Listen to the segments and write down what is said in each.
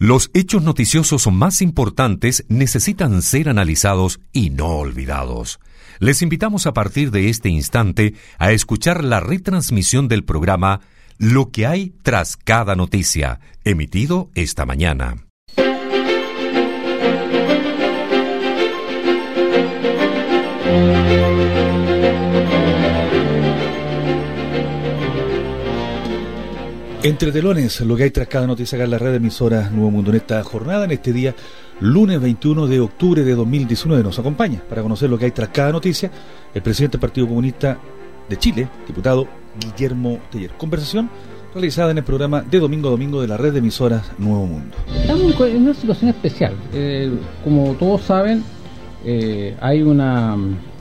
Los hechos noticiosos más importantes necesitan ser analizados y no olvidados. Les invitamos a partir de este instante a escuchar la retransmisión del programa Lo que hay tras cada noticia, emitido esta mañana. Entre telones, lo que hay tras cada noticia acá en la red de emisoras Nuevo Mundo en esta jornada, en este día, lunes 21 de octubre de 2019. Nos acompaña para conocer lo que hay tras cada noticia el presidente del Partido Comunista de Chile, diputado Guillermo Teller. Conversación realizada en el programa de domingo a domingo de la red de emisoras Nuevo Mundo. Estamos en una situación especial. Como todos saben, hay una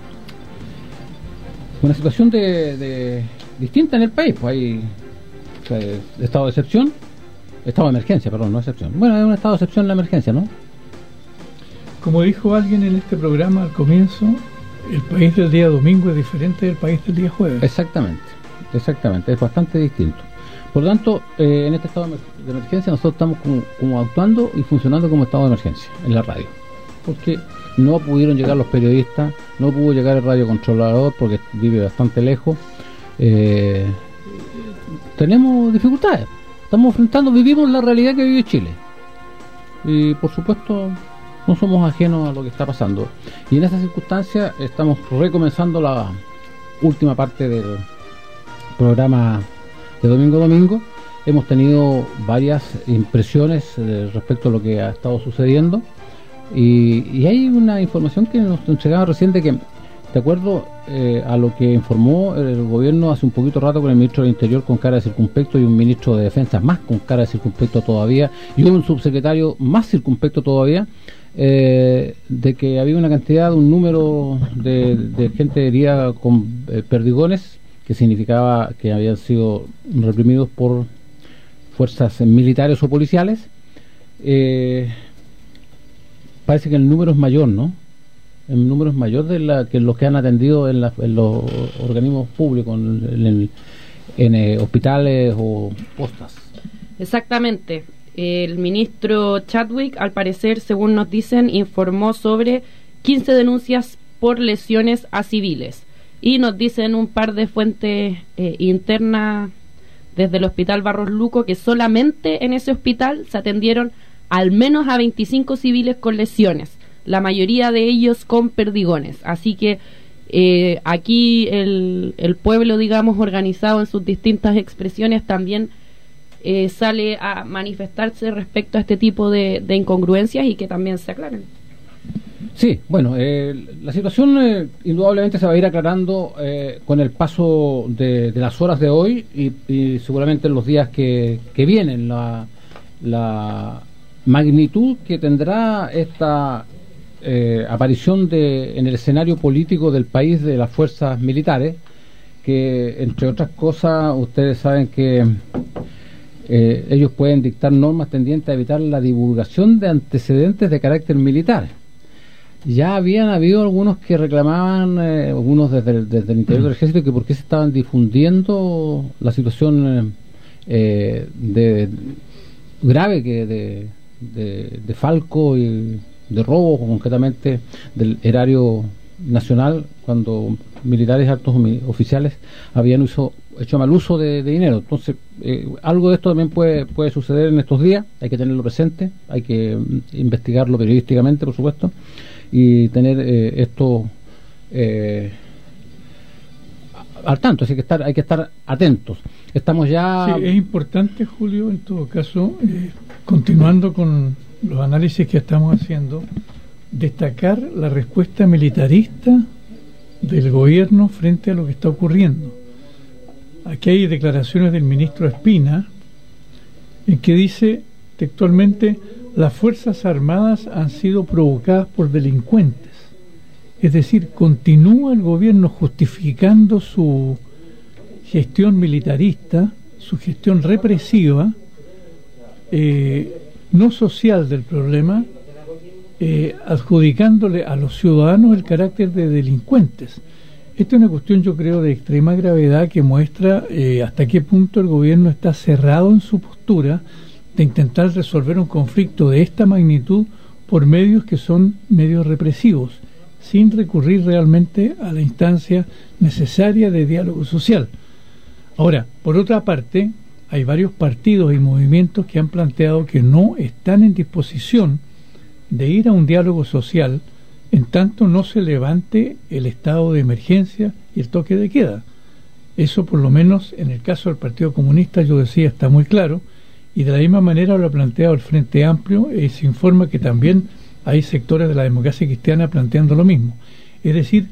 situación de distinta en el país. Pues hay estado de excepción, estado de emergencia, perdón, no excepción. Bueno, es un estado de excepción la emergencia, ¿no? Como dijo alguien en este programa al comienzo, el país del día domingo es diferente del país del día jueves. Exactamente, es bastante distinto. Por lo tanto, en este estado de emergencia nosotros estamos como actuando y funcionando como estado de emergencia en la radio, porque no pudieron llegar los periodistas, no pudo llegar el radiocontrolador porque vive bastante lejos. Tenemos dificultades, estamos enfrentando, vivimos la realidad que vive Chile y por supuesto no somos ajenos a lo que está pasando, y en esas circunstancias estamos recomenzando la última parte del programa de domingo a domingo. Hemos tenido varias impresiones respecto a lo que ha estado sucediendo y hay una información que nos entregaba recién de que, de acuerdo a lo que informó el gobierno hace un poquito rato con el ministro del Interior con cara de circunspecto y un ministro de Defensa más con cara de circunspecto todavía y un subsecretario más circunspecto todavía, de que había una cantidad, un número de gente herida con perdigones, que significaba que habían sido reprimidos por fuerzas militares o policiales. Parece que el número es mayor, ¿no? El número es mayor de que los que han atendido en los organismos públicos, en hospitales o postas. Exactamente. El ministro Chadwick, al parecer, según nos dicen, informó sobre 15 denuncias por lesiones a civiles. Y nos dicen un par de fuentes internas desde el hospital Barros Luco que solamente en ese hospital se atendieron al menos a 25 civiles con lesiones, la mayoría de ellos con perdigones. Así que aquí el pueblo, digamos, organizado en sus distintas expresiones, también sale a manifestarse respecto a este tipo de incongruencias y que también se aclaren. Sí, bueno, la situación indudablemente se va a ir aclarando con el paso de las horas de hoy y seguramente en los días que vienen. La magnitud que tendrá esta aparición en el escenario político del país de las fuerzas militares, que entre otras cosas ustedes saben que ellos pueden dictar normas tendientes a evitar la divulgación de antecedentes de carácter militar. Ya habían habido algunos que reclamaban, algunos desde el interior del ejército, que por qué se estaban difundiendo la situación grave que de falco y de robo, concretamente del erario nacional, cuando militares altos oficiales habían hecho mal uso de dinero. Entonces, algo de esto también puede suceder en estos días. Hay que tenerlo presente, hay que investigarlo periodísticamente, por supuesto, y tener esto al tanto. Así que hay que estar atentos. Estamos ya... Sí, es importante, Julio, en todo caso, continuando con los análisis que estamos haciendo, destacar la respuesta militarista del gobierno frente a lo que está ocurriendo. Aquí hay declaraciones del ministro Espina en que dice textualmente: las Fuerzas Armadas han sido provocadas por delincuentes. Es decir, continúa el gobierno justificando su gestión militarista, su gestión represiva, no social del problema, adjudicándole a los ciudadanos el carácter de delincuentes. Esta es una cuestión, yo creo, de extrema gravedad que muestra hasta qué punto el gobierno está cerrado en su postura de intentar resolver un conflicto de esta magnitud por medios que son medios represivos, sin recurrir realmente a la instancia necesaria de diálogo social. Ahora, por otra parte, hay varios partidos y movimientos que han planteado que no están en disposición de ir a un diálogo social en tanto no se levante el estado de emergencia y el toque de queda. Eso, por lo menos en el caso del Partido Comunista, yo decía, está muy claro, y de la misma manera lo ha planteado el Frente Amplio, y se informa que también hay sectores de la democracia cristiana planteando lo mismo. Es decir,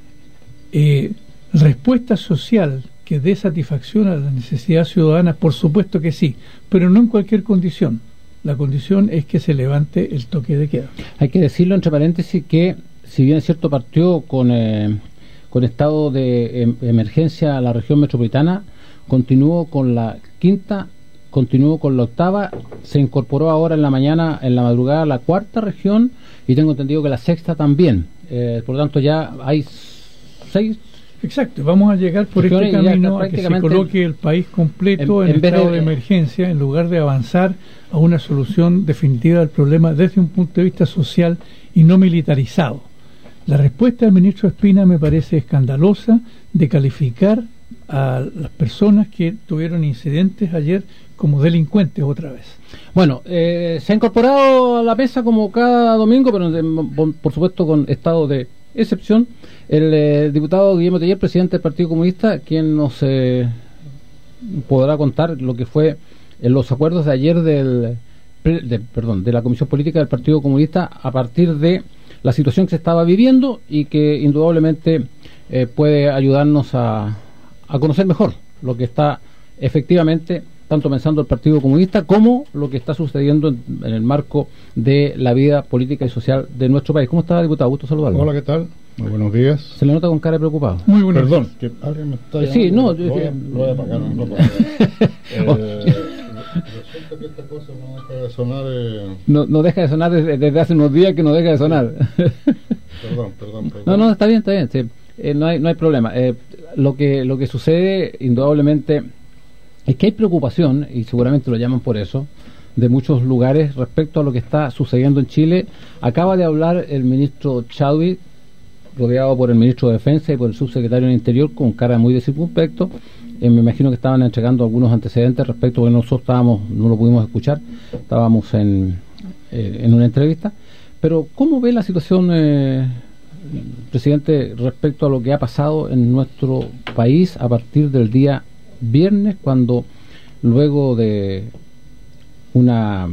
respuesta social que dé satisfacción a la necesidad ciudadana, por supuesto que sí, pero no en cualquier condición. La condición es que se levante el toque de queda. Hay que decirlo entre paréntesis que, si bien es cierto, partió con estado de emergencia a la región metropolitana, continuó con la quinta, continuó con la octava, se incorporó ahora en la mañana, en la madrugada, la cuarta región, y tengo entendido que la sexta también. Por lo tanto, ya hay 6. Exacto, vamos a llegar por este camino a que se coloque el país completo en estado de emergencia, en lugar de avanzar a una solución definitiva del problema desde un punto de vista social y no militarizado. La respuesta del ministro Espina me parece escandalosa, de calificar a las personas que tuvieron incidentes ayer como delincuentes otra vez. Bueno, se ha incorporado a la mesa como cada domingo, pero por supuesto con estado de excepción, el diputado Guillermo Teller, presidente del Partido Comunista, quien nos podrá contar lo que fue los acuerdos de ayer de la Comisión Política del Partido Comunista a partir de la situación que se estaba viviendo y que indudablemente puede ayudarnos a conocer mejor lo que está efectivamente tanto pensando el Partido Comunista como lo que está sucediendo en el marco de la vida política y social de nuestro país. ¿Cómo está, diputado? Gusto saludarlo. Hola, ¿qué tal? Muy buenos días. Se le nota con cara de preocupado. Muy buenos Perdón, días. que alguien me está llamando. Sí, no, lo voy a apagar. Resulta que esta cosa no deja de sonar. No deja de sonar desde hace unos días que no deja de sonar. Perdón. No, está bien. Sí. No hay problema. Lo que sucede, indudablemente, es que hay preocupación, y seguramente lo llaman por eso, de muchos lugares respecto a lo que está sucediendo en Chile. Acaba de hablar el ministro Chadwick, rodeado por el ministro de Defensa y por el subsecretario del Interior, con cara muy de circunspecto. Me imagino que estaban entregando algunos antecedentes respecto, porque nosotros no lo pudimos escuchar, estábamos en una entrevista. Pero ¿cómo ve la situación, presidente, respecto a lo que ha pasado en nuestro país a partir del día viernes, cuando luego de un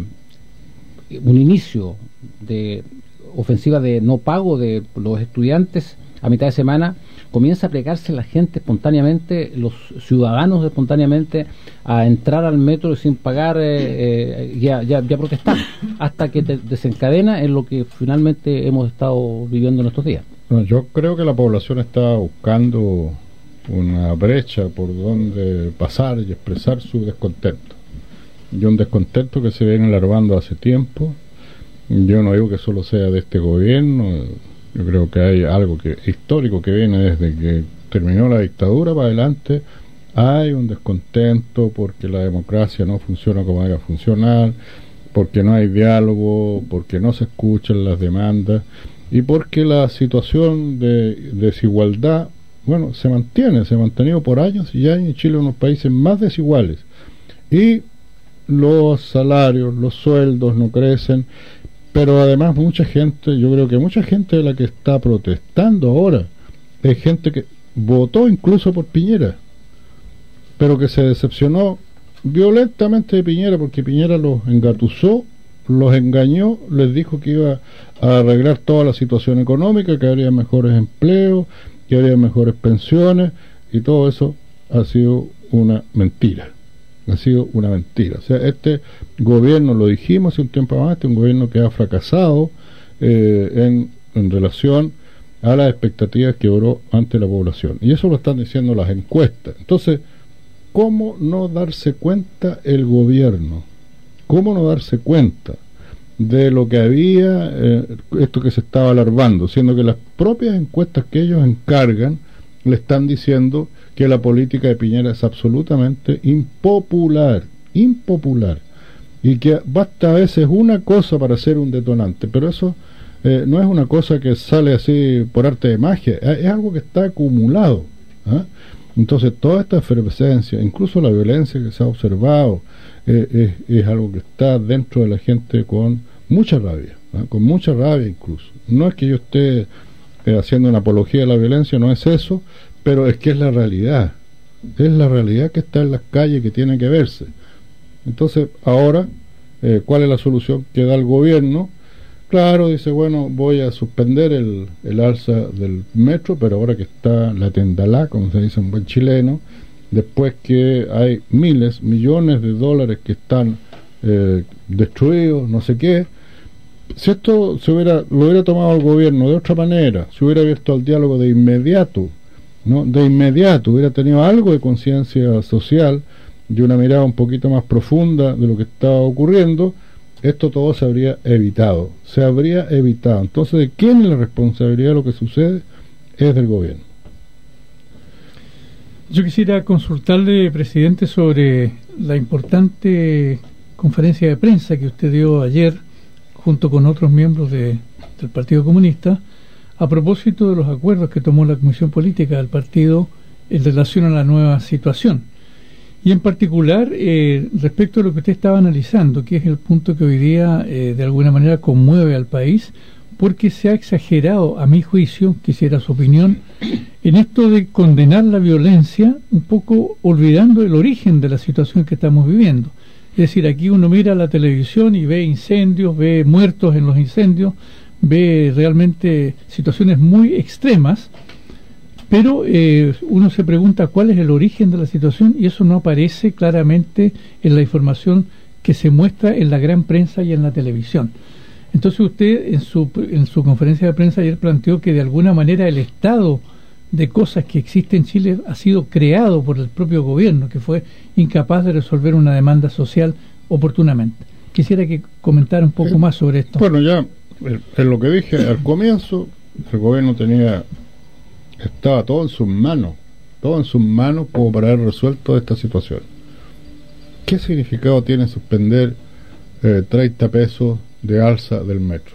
inicio de ofensiva de no pago de los estudiantes a mitad de semana, comienza a plegarse la gente espontáneamente, los ciudadanos espontáneamente, a entrar al metro sin pagar y a protestar, hasta que desencadena en lo que finalmente hemos estado viviendo en estos días? Bueno, yo creo que la población está buscando una brecha por donde pasar y expresar su descontento. Y un descontento que se viene alargando hace tiempo. Yo no digo que solo sea de este gobierno, yo creo que hay algo histórico que viene desde que terminó la dictadura para adelante. Hay un descontento porque la democracia no funciona como debe funcionar, porque no hay diálogo, porque no se escuchan las demandas y porque la situación de desigualdad, bueno, se ha mantenido por años, y hay en Chile unos países más desiguales, y los salarios, los sueldos no crecen, pero además yo creo que mucha gente de la que está protestando ahora es gente que votó incluso por Piñera, pero que se decepcionó violentamente de Piñera, porque Piñera los engatusó, los engañó, les dijo que iba a arreglar toda la situación económica, que habría mejores empleos, que habría mejores pensiones, y todo eso ha sido una mentira. O sea, este gobierno, lo dijimos hace un tiempo más, un gobierno que ha fracasado en relación a las expectativas que obró ante la población. Y eso lo están diciendo las encuestas. Entonces, ¿cómo no darse cuenta el gobierno? ¿Cómo no darse cuenta de lo que había, esto que se estaba alargando, siendo que las propias encuestas que ellos encargan le están diciendo que la política de Piñera es absolutamente impopular? y que basta a veces una cosa para ser un detonante, pero eso no es una cosa que sale así por arte de magia, es algo que está acumulado. Entonces toda esta efervescencia, incluso la violencia que se ha observado, es algo que está dentro de la gente con mucha rabia, con mucha rabia incluso. No es que yo esté haciendo una apología de la violencia, no es eso, pero es que es la realidad que está en las calles, que tiene que verse. Entonces ahora, ¿cuál es la solución que da el gobierno? Claro, dice, bueno, voy a suspender el alza del metro, pero ahora que está la tendalá, como se dice en buen chileno, después que hay miles, millones de dólares que están destruidos, no sé qué. Si esto lo hubiera tomado el gobierno de otra manera, se hubiera abierto al diálogo de inmediato, ¿no? De inmediato, hubiera tenido algo de conciencia social y una mirada un poquito más profunda de lo que estaba ocurriendo, esto todo se habría evitado. Entonces, ¿de quién es la responsabilidad de lo que sucede? Es del gobierno. Yo quisiera consultarle, presidente, sobre la importante conferencia de prensa que usted dio ayer junto con otros miembros del Partido Comunista a propósito de los acuerdos que tomó la Comisión Política del partido en relación a la nueva situación. Y en particular, respecto a lo que usted estaba analizando, que es el punto que hoy día de alguna manera conmueve al país, porque se ha exagerado, a mi juicio, quisiera su opinión, en esto de condenar la violencia, un poco olvidando el origen de la situación que estamos viviendo. Es decir, aquí uno mira la televisión y ve incendios, ve muertos en los incendios, ve realmente situaciones muy extremas, pero uno se pregunta cuál es el origen de la situación y eso no aparece claramente en la información que se muestra en la gran prensa y en la televisión. Entonces usted en su conferencia de prensa ayer planteó que de alguna manera el estado de cosas que existe en Chile ha sido creado por el propio gobierno, que fue incapaz de resolver una demanda social oportunamente. Quisiera que comentara un poco más sobre esto. Bueno, ya en lo que dije al comienzo, el gobierno estaba todo en sus manos como para haber resuelto esta situación. ¿Qué significado tiene suspender 30 pesos de alza del metro?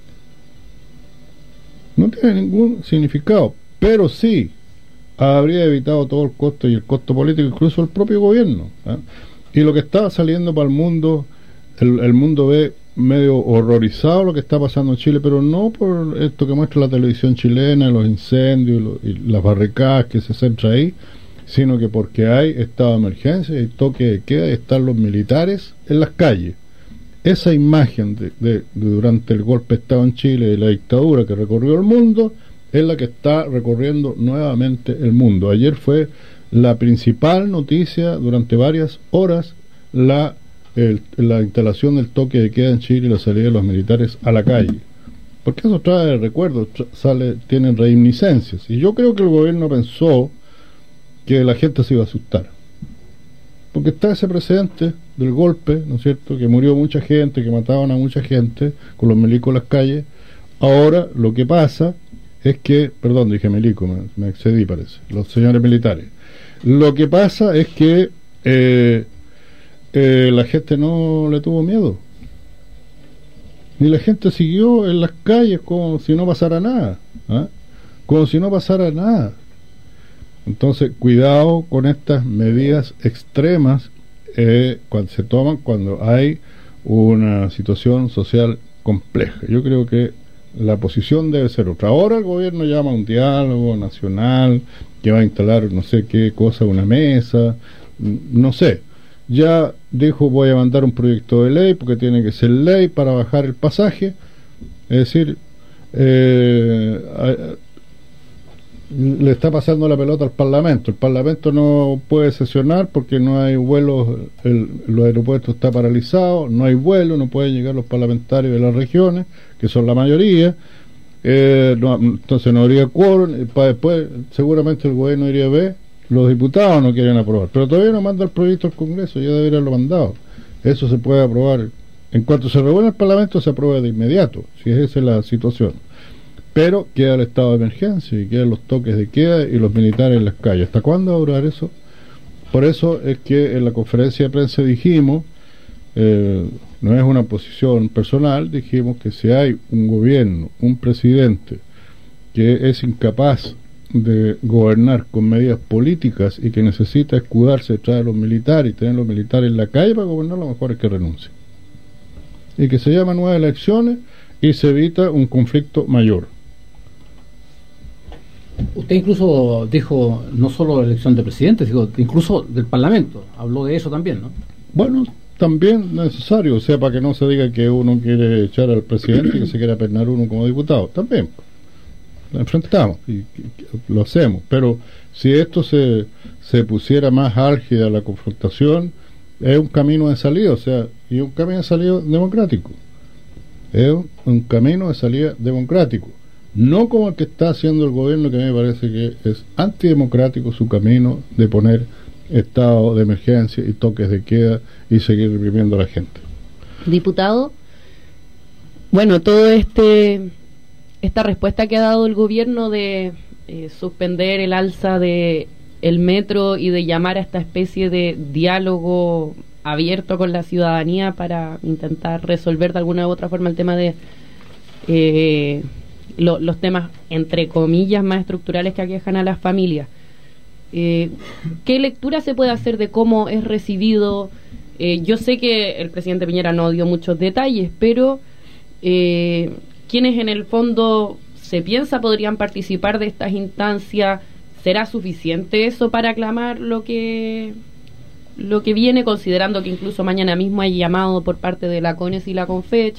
No tiene ningún significado, pero sí habría evitado todo el costo y el costo político, incluso el propio gobierno. Y lo que está saliendo para el mundo, el mundo ve medio horrorizado lo que está pasando en Chile, pero no por esto que muestra la televisión chilena, los incendios y las barricadas que se centra ahí, sino que porque hay estado de emergencia y toque de queda y están los militares en las calles. Esa imagen de durante el golpe de Estado en Chile y la dictadura que recorrió el mundo es la que está recorriendo nuevamente el mundo. Ayer fue la principal noticia durante varias horas la instalación del toque de queda en Chile y la salida de los militares a la calle, porque eso trae recuerdos, tienen reminiscencias, y yo creo que el gobierno pensó que la gente se iba a asustar, porque está ese precedente del golpe, ¿no es cierto?, que murió mucha gente, que mataban a mucha gente con los milicos en las calles. Ahora lo que pasa es que, perdón, dije milico, me excedí parece, los señores militares. Lo que pasa es que la gente no le tuvo miedo, ni la gente siguió en las calles como si no pasara nada, Entonces cuidado con estas medidas extremas cuando se toman cuando hay una situación social compleja. Yo creo que la posición debe ser otra. Ahora el gobierno llama a un diálogo nacional que va a instalar no sé qué cosa, una mesa, no sé. Ya dijo, voy a mandar un proyecto de ley porque tiene que ser ley para bajar el pasaje. Es decir, le está pasando la pelota al Parlamento. El Parlamento no puede sesionar porque no hay vuelos, los aeropuertos están paralizados, no hay vuelos, no pueden llegar los parlamentarios de las regiones, que son la mayoría. Entonces no habría quórum. Para después seguramente el gobierno diría, los diputados no quieren aprobar, pero todavía no manda el proyecto al Congreso, ya debería haberlo mandado. Eso se puede aprobar en cuanto se reúne el Parlamento, se aprueba de inmediato, si esa es la situación. Pero queda el estado de emergencia y quedan los toques de queda y los militares en las calles. ¿Hasta cuándo va a durar eso? Por eso es que en la conferencia de prensa dijimos no es una posición personal, dijimos que si hay un gobierno, un presidente que es incapaz de gobernar con medidas políticas y que necesita escudarse detrás de los militares y tener los militares en la calle para gobernar, lo mejor es que renuncie y que se llamen nuevas elecciones y se evita un conflicto mayor. Usted incluso dijo no solo la elección de presidente, sino incluso del Parlamento, habló de eso también, ¿no? Bueno, también necesario, o sea, para que no se diga que uno quiere echar al presidente y que se quiera pernar uno como diputado, también lo enfrentamos y lo hacemos, pero si esto se pusiera más álgida la confrontación, es un camino de salida, o sea, y un camino de salida democrático, es un camino de salida democrático, no como el que está haciendo el gobierno, que a mí me parece que es antidemocrático su camino de poner estado de emergencia y toques de queda y seguir reprimiendo a la gente. Diputado, bueno, esta respuesta que ha dado el gobierno de suspender el alza de el metro y de llamar a esta especie de diálogo abierto con la ciudadanía para intentar resolver de alguna u otra forma el tema de los temas entre comillas más estructurales que aquejan a las familias. ¿Qué lectura se puede hacer de cómo es recibido? Yo sé que el presidente Piñera no dio muchos detalles, pero quienes en el fondo se piensa podrían participar de estas instancias, ¿será suficiente eso para aclamar lo que viene, considerando que incluso mañana mismo hay llamado por parte de la CONES y la CONFECH?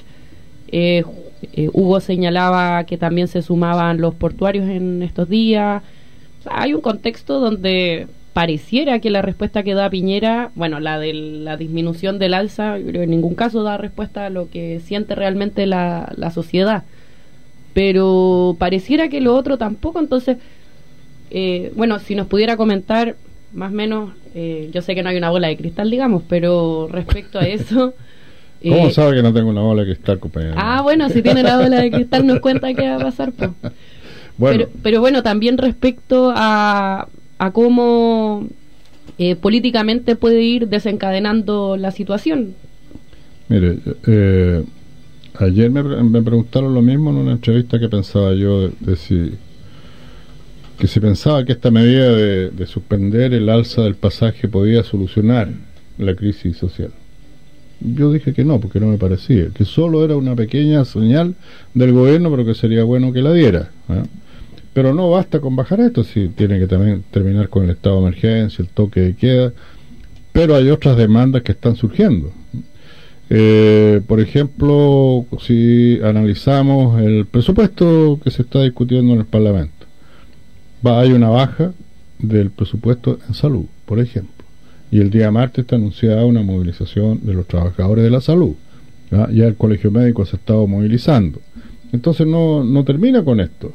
Hugo señalaba que también se sumaban los portuarios en estos días. O sea, hay un contexto donde pareciera que la respuesta que da Piñera, bueno, la de la disminución del alza, yo creo que en ningún caso da respuesta a lo que siente realmente la sociedad, pero pareciera que lo otro tampoco. Entonces, bueno, si nos pudiera comentar más o menos, yo sé que no hay una bola de cristal, digamos, pero respecto a eso... ¿Cómo sabe que no tengo una bola de cristal, compañero? Ah, bueno, si tiene la bola de cristal nos cuenta qué va a pasar, pues. Bueno. Pero bueno, también respecto a cómo políticamente puede ir desencadenando la situación. Mire, ayer me preguntaron lo mismo en una entrevista que pensaba yo de si pensaba que esta medida de suspender el alza del pasaje podía solucionar la crisis social. Yo dije que no, porque no me parecía, que solo era una pequeña señal del gobierno, pero que sería bueno que la diera, ¿eh? Pero no basta con bajar esto, si tiene que también terminar con el estado de emergencia, el toque de queda, pero hay otras demandas que están surgiendo. Por ejemplo, si analizamos el presupuesto que se está discutiendo en el Parlamento, hay una baja del presupuesto en salud, por ejemplo, y el día martes está anunciada una movilización de los trabajadores de la salud, ¿ya? Ya el Colegio Médico se ha estado movilizando, entonces no termina con esto.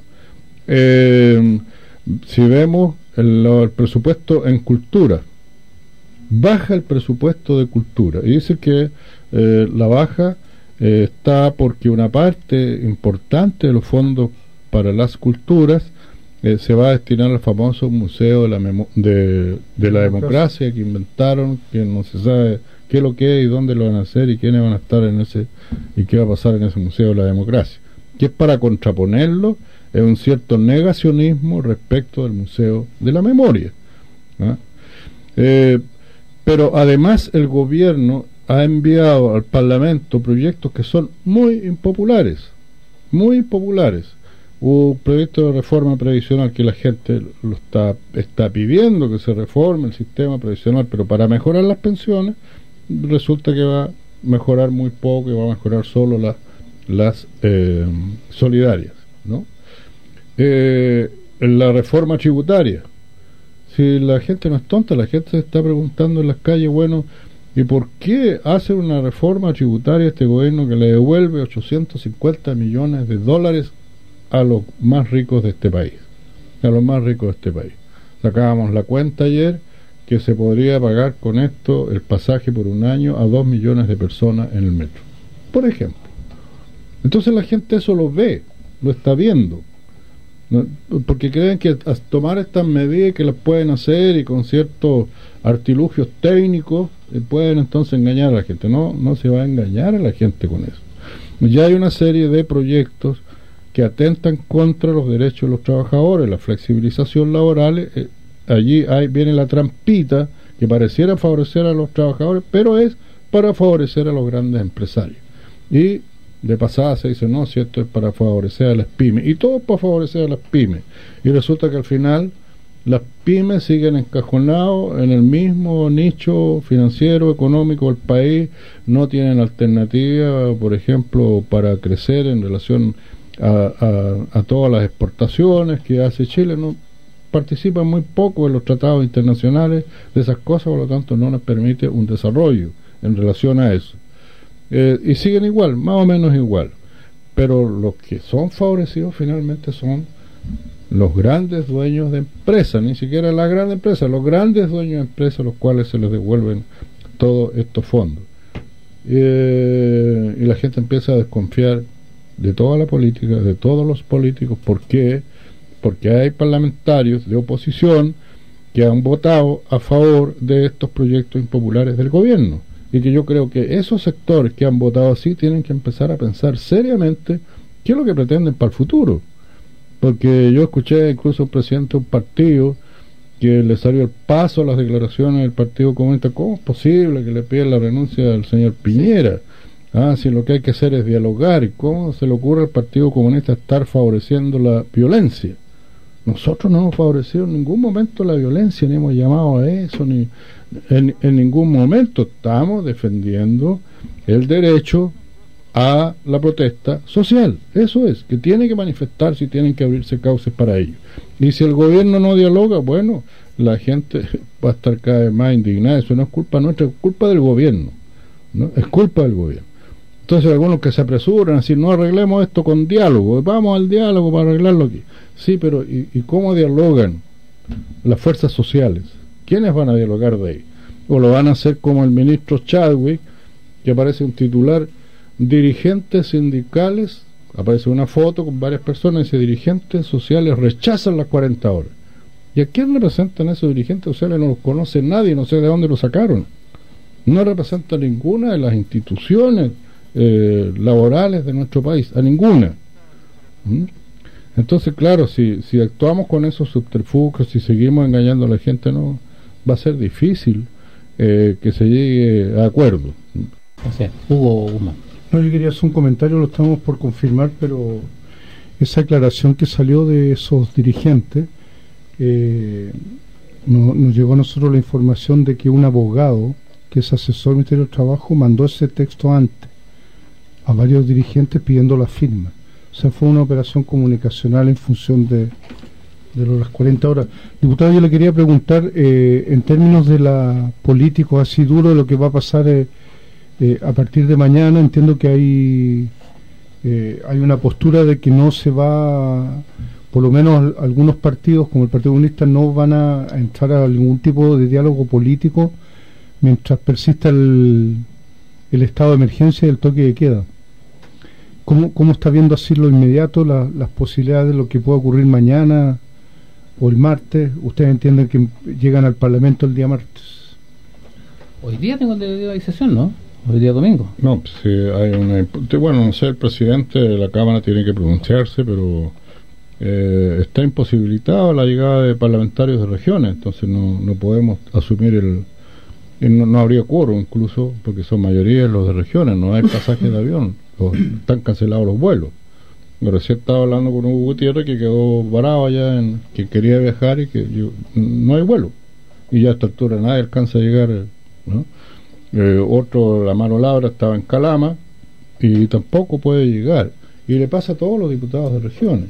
Si vemos el presupuesto en cultura, baja el presupuesto de cultura, y dice que la baja está porque una parte importante de los fondos para las culturas se va a destinar al famoso Museo de la Democracia que inventaron, que no se sabe qué es lo que es y dónde lo van a hacer y quiénes van a estar en ese y qué va a pasar en ese Museo de la Democracia, que es para contraponerlo es un cierto negacionismo respecto del Museo de la Memoria, ¿no? Pero además el gobierno ha enviado al Parlamento proyectos que son muy impopulares. Un proyecto de reforma previsional que la gente lo está pidiendo, que se reforme el sistema previsional, pero para mejorar las pensiones resulta que va a mejorar muy poco y va a mejorar solo las solidarias, ¿no? La reforma tributaria, si la gente no es tonta, la gente se está preguntando en las calles, bueno, ¿y por qué hace una reforma tributaria este gobierno que le devuelve 850 millones de dólares a los más ricos de este país? Sacábamos la cuenta ayer que se podría pagar con esto el pasaje por un año a 2 millones de personas en el metro, por ejemplo. Entonces la gente eso lo ve, lo está viendo, ¿no? Porque creen que tomar estas medidas que las pueden hacer y con ciertos artilugios técnicos pueden entonces engañar a la gente. No se va a engañar a la gente con eso. Ya hay una serie de proyectos que atentan contra los derechos de los trabajadores, la flexibilización laboral. Allí viene la trampita que pareciera favorecer a los trabajadores, pero es para favorecer a los grandes empresarios. Y de pasada se dice, no, si esto es para favorecer a las pymes, y todo para favorecer a las pymes, y resulta que al final las pymes siguen encajonados en el mismo nicho financiero, económico del país, no tienen alternativa, por ejemplo, para crecer en relación a todas las exportaciones que hace Chile, no participan muy poco en los tratados internacionales de esas cosas, por lo tanto no les permite un desarrollo en relación a eso. Y siguen igual, más o menos igual, pero los que son favorecidos finalmente son los grandes dueños de empresas, ni siquiera las grandes empresas, los grandes dueños de empresas, a los cuales se les devuelven todos estos fondos. Y la gente empieza a desconfiar de toda la política, de todos los políticos. ¿Por qué? Porque hay parlamentarios de oposición que han votado a favor de estos proyectos impopulares del gobierno, y que yo creo que esos sectores que han votado así tienen que empezar a pensar seriamente qué es lo que pretenden para el futuro. Porque yo escuché incluso a un presidente de un partido que le salió el paso a las declaraciones del Partido Comunista. ¿Cómo es posible que le piden la renuncia al señor Piñera? Si lo que hay que hacer es dialogar. ¿Y cómo se le ocurre al Partido Comunista estar favoreciendo la violencia? Nosotros no hemos favorecido en ningún momento la violencia, ni hemos llamado a eso, ni en ningún momento. Estamos defendiendo el derecho a la protesta social. Eso es, que tiene que manifestarse y tienen que abrirse cauces para ello. Y si el gobierno no dialoga, bueno, la gente va a estar cada vez más indignada. Eso no es culpa nuestra, es culpa del gobierno, ¿no? Es culpa del gobierno. Entonces algunos que se apresuran a decir, no, arreglemos esto con diálogo, vamos al diálogo para arreglarlo aquí. Sí, pero ¿y cómo dialogan las fuerzas sociales? ¿Quiénes van a dialogar de ahí? O lo van a hacer como el ministro Chadwick, que aparece un titular, dirigentes sindicales, aparece una foto con varias personas y dice, dirigentes sociales rechazan las 40 horas. ¿Y a quién representan esos dirigentes sociales? No los conoce nadie, no sé de dónde los sacaron. No representa ninguna de las instituciones laborales de nuestro país, a ninguna. Entonces, claro, si actuamos con esos subterfugios, si seguimos engañando a la gente, no va a ser difícil que se llegue a acuerdo. O sea, Hugo Guzmán. No, yo quería hacer un comentario, lo estamos por confirmar, pero esa aclaración que salió de esos dirigentes, nos llegó a nosotros la información de que un abogado, que es asesor del Ministerio del Trabajo, mandó ese texto antes a varios dirigentes pidiendo la firma. O sea, fue una operación comunicacional en función de las 40 horas. Diputado, yo le quería preguntar, en términos de la política así duro, de lo que va a pasar a partir de mañana. Entiendo que hay una postura de que no se va, por lo menos algunos partidos como el Partido Comunista no van a entrar a ningún tipo de diálogo político mientras persista el estado de emergencia y el toque de queda. ¿Cómo está viendo así lo inmediato, las posibilidades de lo que pueda ocurrir mañana o el martes? Ustedes entienden que llegan al Parlamento el día martes. Hoy día tengo la sesión, ¿no? Hoy día domingo. No, pues sí, hay una... Bueno, no sé, el presidente de la Cámara tiene que pronunciarse, pero está imposibilitada la llegada de parlamentarios de regiones, entonces no podemos asumir no habría quórum incluso, porque son mayoría los de regiones, no hay pasajes de avión, están cancelados los vuelos. Recién estaba hablando con Hugo Gutiérrez, que quedó varado allá, que quería viajar y que no hay vuelo, y ya a esta altura nadie alcanza a llegar, ¿no? Otro, la mano Labra, estaba en Calama y tampoco puede llegar, y le pasa a todos los diputados de regiones.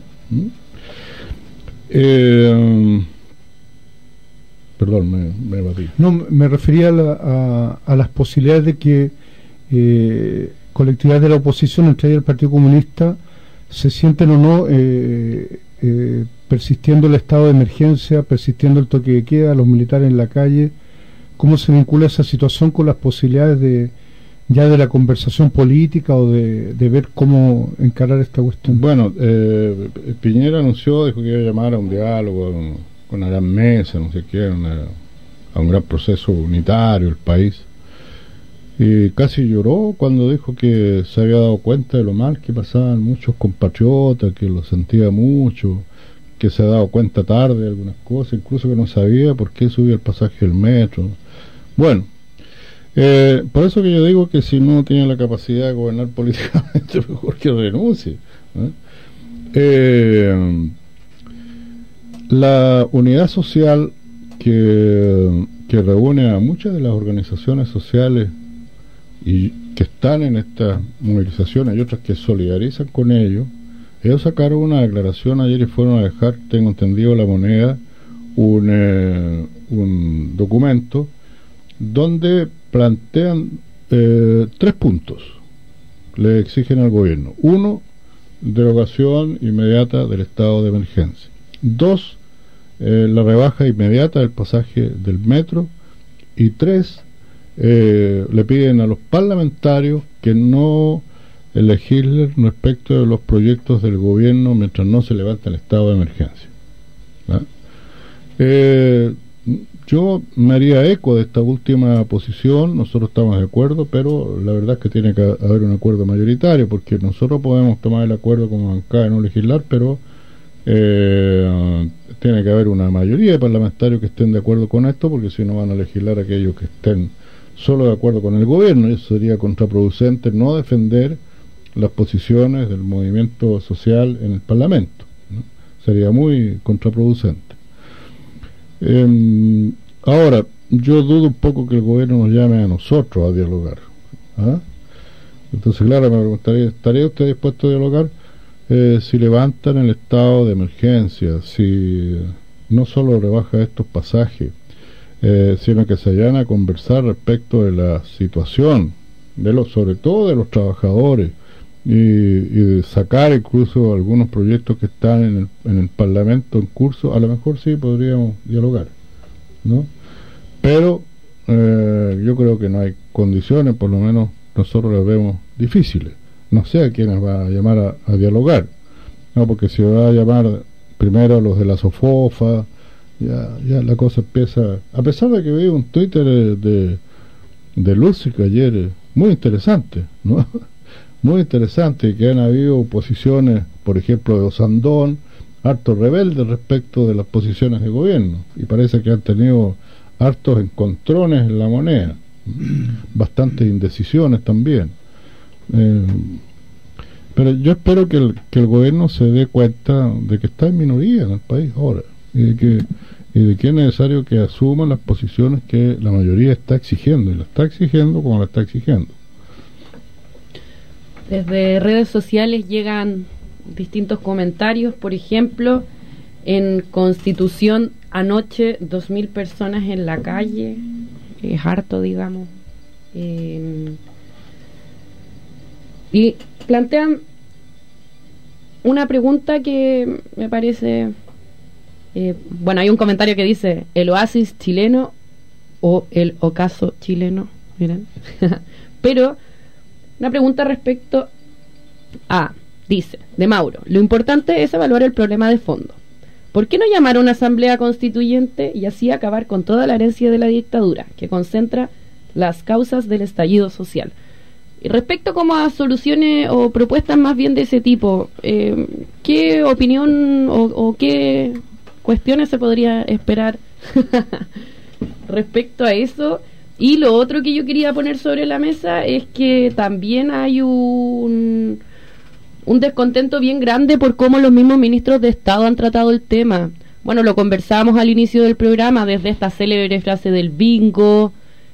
Perdón, me batí. No, me refería a las posibilidades de que colectividades de la oposición, entre ellas el Partido Comunista, se sienten o no persistiendo el estado de emergencia, persistiendo el toque de queda, los militares en la calle. ¿Cómo se vincula esa situación con las posibilidades de la conversación política o de ver cómo encarar esta cuestión? Bueno, Piñera anunció, dijo que iba a llamar a un diálogo, con una gran mesa, no sé qué, a un gran proceso unitario el país. y casi lloró cuando dijo que se había dado cuenta de lo mal que pasaban muchos compatriotas, que lo sentía mucho, que se ha dado cuenta tarde de algunas cosas, incluso que no sabía por qué subía el pasaje del metro. Bueno, por eso que yo digo que si no tiene la capacidad de gobernar políticamente, mejor que renuncie. La unidad social que reúne a muchas de las organizaciones sociales y que están en estas movilizaciones y otras que solidarizan con ellos sacaron una declaración ayer y fueron a dejar, tengo entendido, La Moneda, un documento donde plantean 3 puntos. Le exigen al gobierno: 1, derogación inmediata del estado de emergencia; 2, la rebaja inmediata del pasaje del metro; y 3, le piden a los parlamentarios que no legislen respecto de los proyectos del gobierno mientras no se levante el estado de emergencia. Yo me haría eco de esta última posición. Nosotros estamos de acuerdo, pero la verdad es que tiene que haber un acuerdo mayoritario, porque nosotros podemos tomar el acuerdo como bancada de no legislar, pero tiene que haber una mayoría de parlamentarios que estén de acuerdo con esto, porque si no van a legislar aquellos que estén solo de acuerdo con el gobierno, y eso sería contraproducente no defender las posiciones del movimiento social en el Parlamento, ¿no? Sería muy contraproducente. Ahora, yo dudo un poco que el gobierno nos llame a nosotros a dialogar. Entonces, claro, me preguntaría, ¿estaría usted dispuesto a dialogar si levantan el estado de emergencia, si no solo rebaja estos pasajes, sino que se vayan a conversar respecto de la situación, sobre todo de los trabajadores, y de sacar incluso algunos proyectos que están en el Parlamento en curso? A lo mejor sí podríamos dialogar, ¿no? Pero yo creo que no hay condiciones, por lo menos nosotros las vemos difíciles. No sé a quiénes va a llamar a dialogar, no, porque si va a llamar primero a los de la SOFOFA, ya la cosa empieza, a pesar de que vi un Twitter de Lucic ayer muy interesante, ¿no? Muy interesante, que han habido posiciones, por ejemplo, de Osandón, hartos rebeldes respecto de las posiciones de gobierno, y parece que han tenido hartos encontrones en La Moneda, bastantes indecisiones también. Pero yo espero que el gobierno se dé cuenta de que está en minoría en el país ahora, y de que es necesario que asuman las posiciones que la mayoría está exigiendo, y la está exigiendo como la está exigiendo. Desde redes sociales llegan distintos comentarios. Por ejemplo, en Constitución anoche 2.000 personas en la calle, es harto, digamos, y plantean una pregunta que me parece, bueno, hay un comentario que dice: el oasis chileno o el ocaso chileno, miren. Pero una pregunta respecto a, dice, de Mauro: lo importante es evaluar el problema de fondo. ¿Por qué no llamar a una asamblea constituyente y así acabar con toda la herencia de la dictadura, que concentra las causas del estallido social? Y respecto como a soluciones o propuestas más bien de ese tipo, ¿qué opinión o qué cuestiones se podría esperar respecto a eso? Y lo otro que yo quería poner sobre la mesa es que también hay un descontento bien grande por cómo los mismos ministros de Estado han tratado el tema. Bueno, lo conversábamos al inicio del programa, desde esta célebre frase del bingo,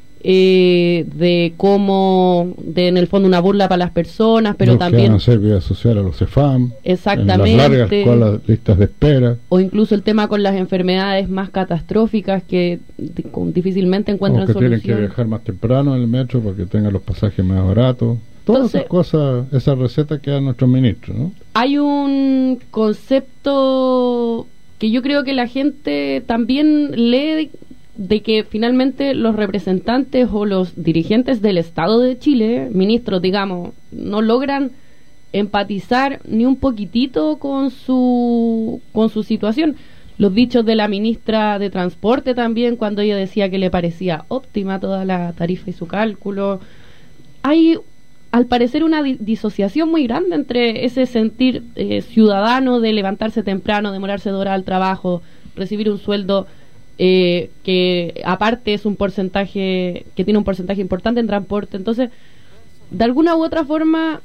de cómo, en el fondo, una burla para las personas, pero los también que van a hacer vida social a los CEFAM, exactamente, en las largas colas, listas de espera, o incluso el tema con las enfermedades más catastróficas que difícilmente encuentran que solución. Tienen que viajar más temprano en el metro para que tengan los pasajes más baratos. Todas esas cosas, esas recetas que dan nuestros ministros, ¿no? Hay un concepto que yo creo que la gente también lee, de que finalmente los representantes o los dirigentes del Estado de Chile, ministros, digamos, no logran empatizar ni un poquitito con su situación. Los dichos de la ministra de Transporte también, cuando ella decía que le parecía óptima toda la tarifa y su cálculo. hay al parecer una disociación muy grande entre ese sentir ciudadano de levantarse temprano, demorarse 2 horas al trabajo, recibir un sueldo que aparte es un porcentaje, que tiene un porcentaje importante en transporte. Entonces, de alguna u otra forma,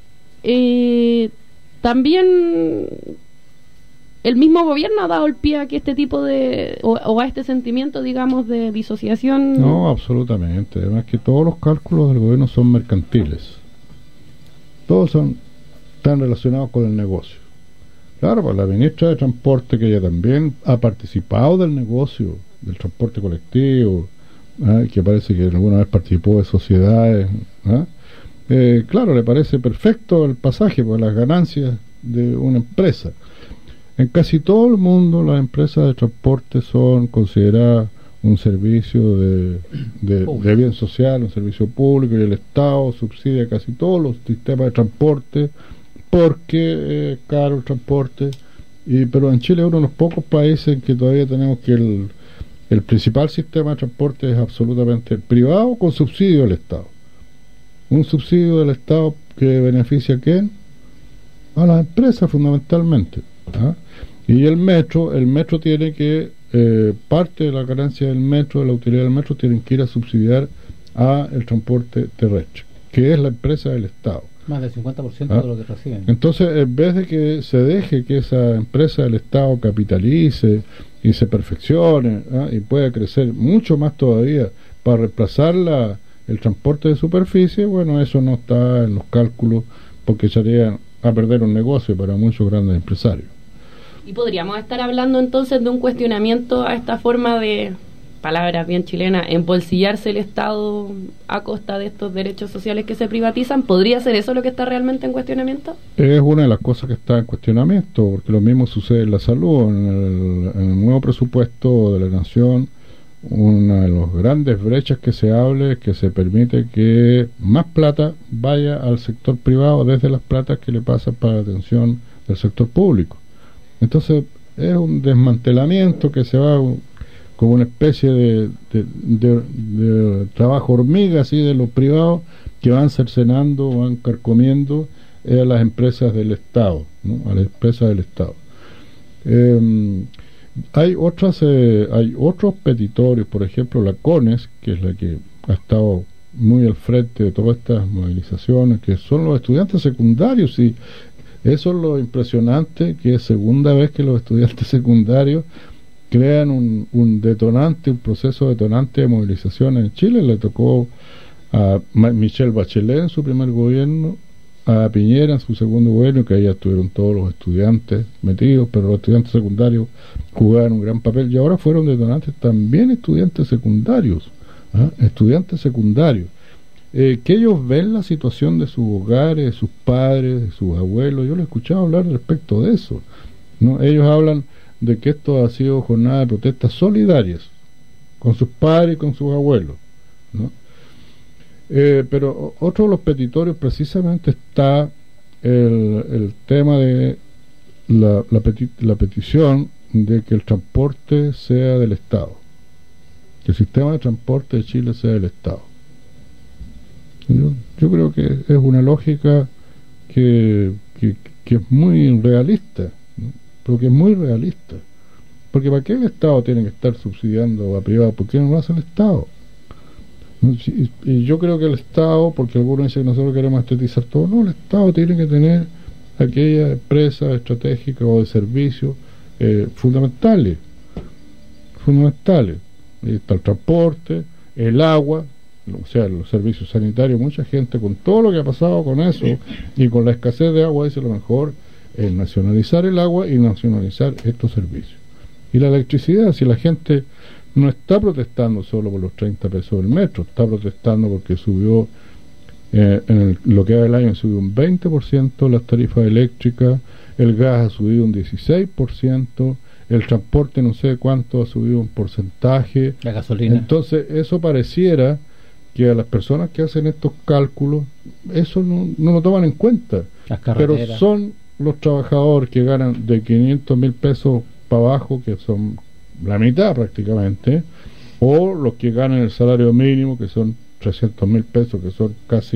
también el mismo gobierno ha dado el pie a que este tipo de, o a este sentimiento, digamos, de disociación. No, absolutamente. Además que todos los cálculos del gobierno son mercantiles. Todos están relacionados con el negocio. Claro, pues la ministra de Transporte, que ella también ha participado del negocio del transporte colectivo, que parece que alguna vez participó de sociedades, claro, le parece perfecto el pasaje por las ganancias de una empresa. En casi todo el mundo las empresas de transporte son consideradas un servicio de bien social, un servicio público, y el Estado subsidia casi todos los sistemas de transporte porque es caro el transporte, pero en Chile es uno de los pocos países en que todavía tenemos que el principal sistema de transporte es absolutamente privado con subsidio del Estado. Un subsidio del Estado que beneficia ¿a quién? A las empresas fundamentalmente. Y el metro tiene que parte de la ganancia del metro, de la utilidad del metro, tienen que ir a subsidiar a el transporte terrestre, que es la empresa del Estado. Más del 50% de lo que reciben. Entonces, en vez de que se deje que esa empresa del Estado capitalice y se perfeccione y pueda crecer mucho más todavía para reemplazar el transporte de superficie, bueno, eso no está en los cálculos porque echarían a perder un negocio para muchos grandes empresarios. Y podríamos estar hablando entonces de un cuestionamiento a esta forma de, palabras bien chilenas, embolsillarse el Estado a costa de estos derechos sociales que se privatizan. ¿Podría ser eso lo que está realmente en cuestionamiento? Es una de las cosas que está en cuestionamiento, porque lo mismo sucede en la salud. En el nuevo presupuesto de la Nación, una de las grandes brechas que se hable es que se permite que más plata vaya al sector privado desde las platas que le pasan para la atención del sector público. Entonces es un desmantelamiento que se va como una especie de trabajo hormiga así de los privados, que van cercenando, van carcomiendo a las empresas del Estado, ¿no? A las empresas del Estado. Hay otros petitorios, por ejemplo la CONES, que es la que ha estado muy al frente de todas estas movilizaciones, que son los estudiantes secundarios, y eso es lo impresionante, que es segunda vez que los estudiantes secundarios crean un detonante, un proceso detonante de movilización en Chile. Le tocó a Michelle Bachelet en su primer gobierno, a Piñera en su segundo gobierno, que ahí estuvieron todos los estudiantes metidos, pero los estudiantes secundarios jugaban un gran papel, y ahora fueron detonantes también estudiantes secundarios, estudiantes secundarios, que ellos ven la situación de sus hogares, de sus padres, de sus abuelos. Yo les he escuchado hablar respecto de eso, ¿no? Ellos hablan de que esto ha sido jornada de protestas solidarias con sus padres y con sus abuelos, ¿no? Pero otro de los petitorios precisamente está el tema de la petición de que el transporte sea del Estado, que el sistema de transporte de Chile sea del Estado. Yo creo que es una lógica que es muy realista, ¿no? Porque es muy realista. Porque ¿para qué el Estado tiene que estar subsidiando a privado? ¿Por qué no lo hace el Estado? Y yo creo que el Estado, porque algunos dicen que nosotros queremos estatizar todo, no, el Estado tiene que tener aquellas empresas estratégicas o de servicios fundamentales. Ahí está el transporte, el agua, o sea, los servicios sanitarios. Mucha gente, con todo lo que ha pasado con eso y con la escasez de agua, dice lo mejor es nacionalizar el agua y nacionalizar estos servicios. Y la electricidad, si la gente no está protestando solo por los 30 pesos del metro, está protestando porque subió, lo que va del año subió un 20% las tarifas eléctricas, el gas ha subido un 16%, el transporte no sé cuánto ha subido un porcentaje, la gasolina. Entonces eso pareciera que a las personas que hacen estos cálculos eso no lo toman en cuenta, pero son los trabajadores que ganan de 500.000 pesos para abajo, que son la mitad prácticamente, o los que ganan el salario mínimo, que son 300.000 pesos, que son casi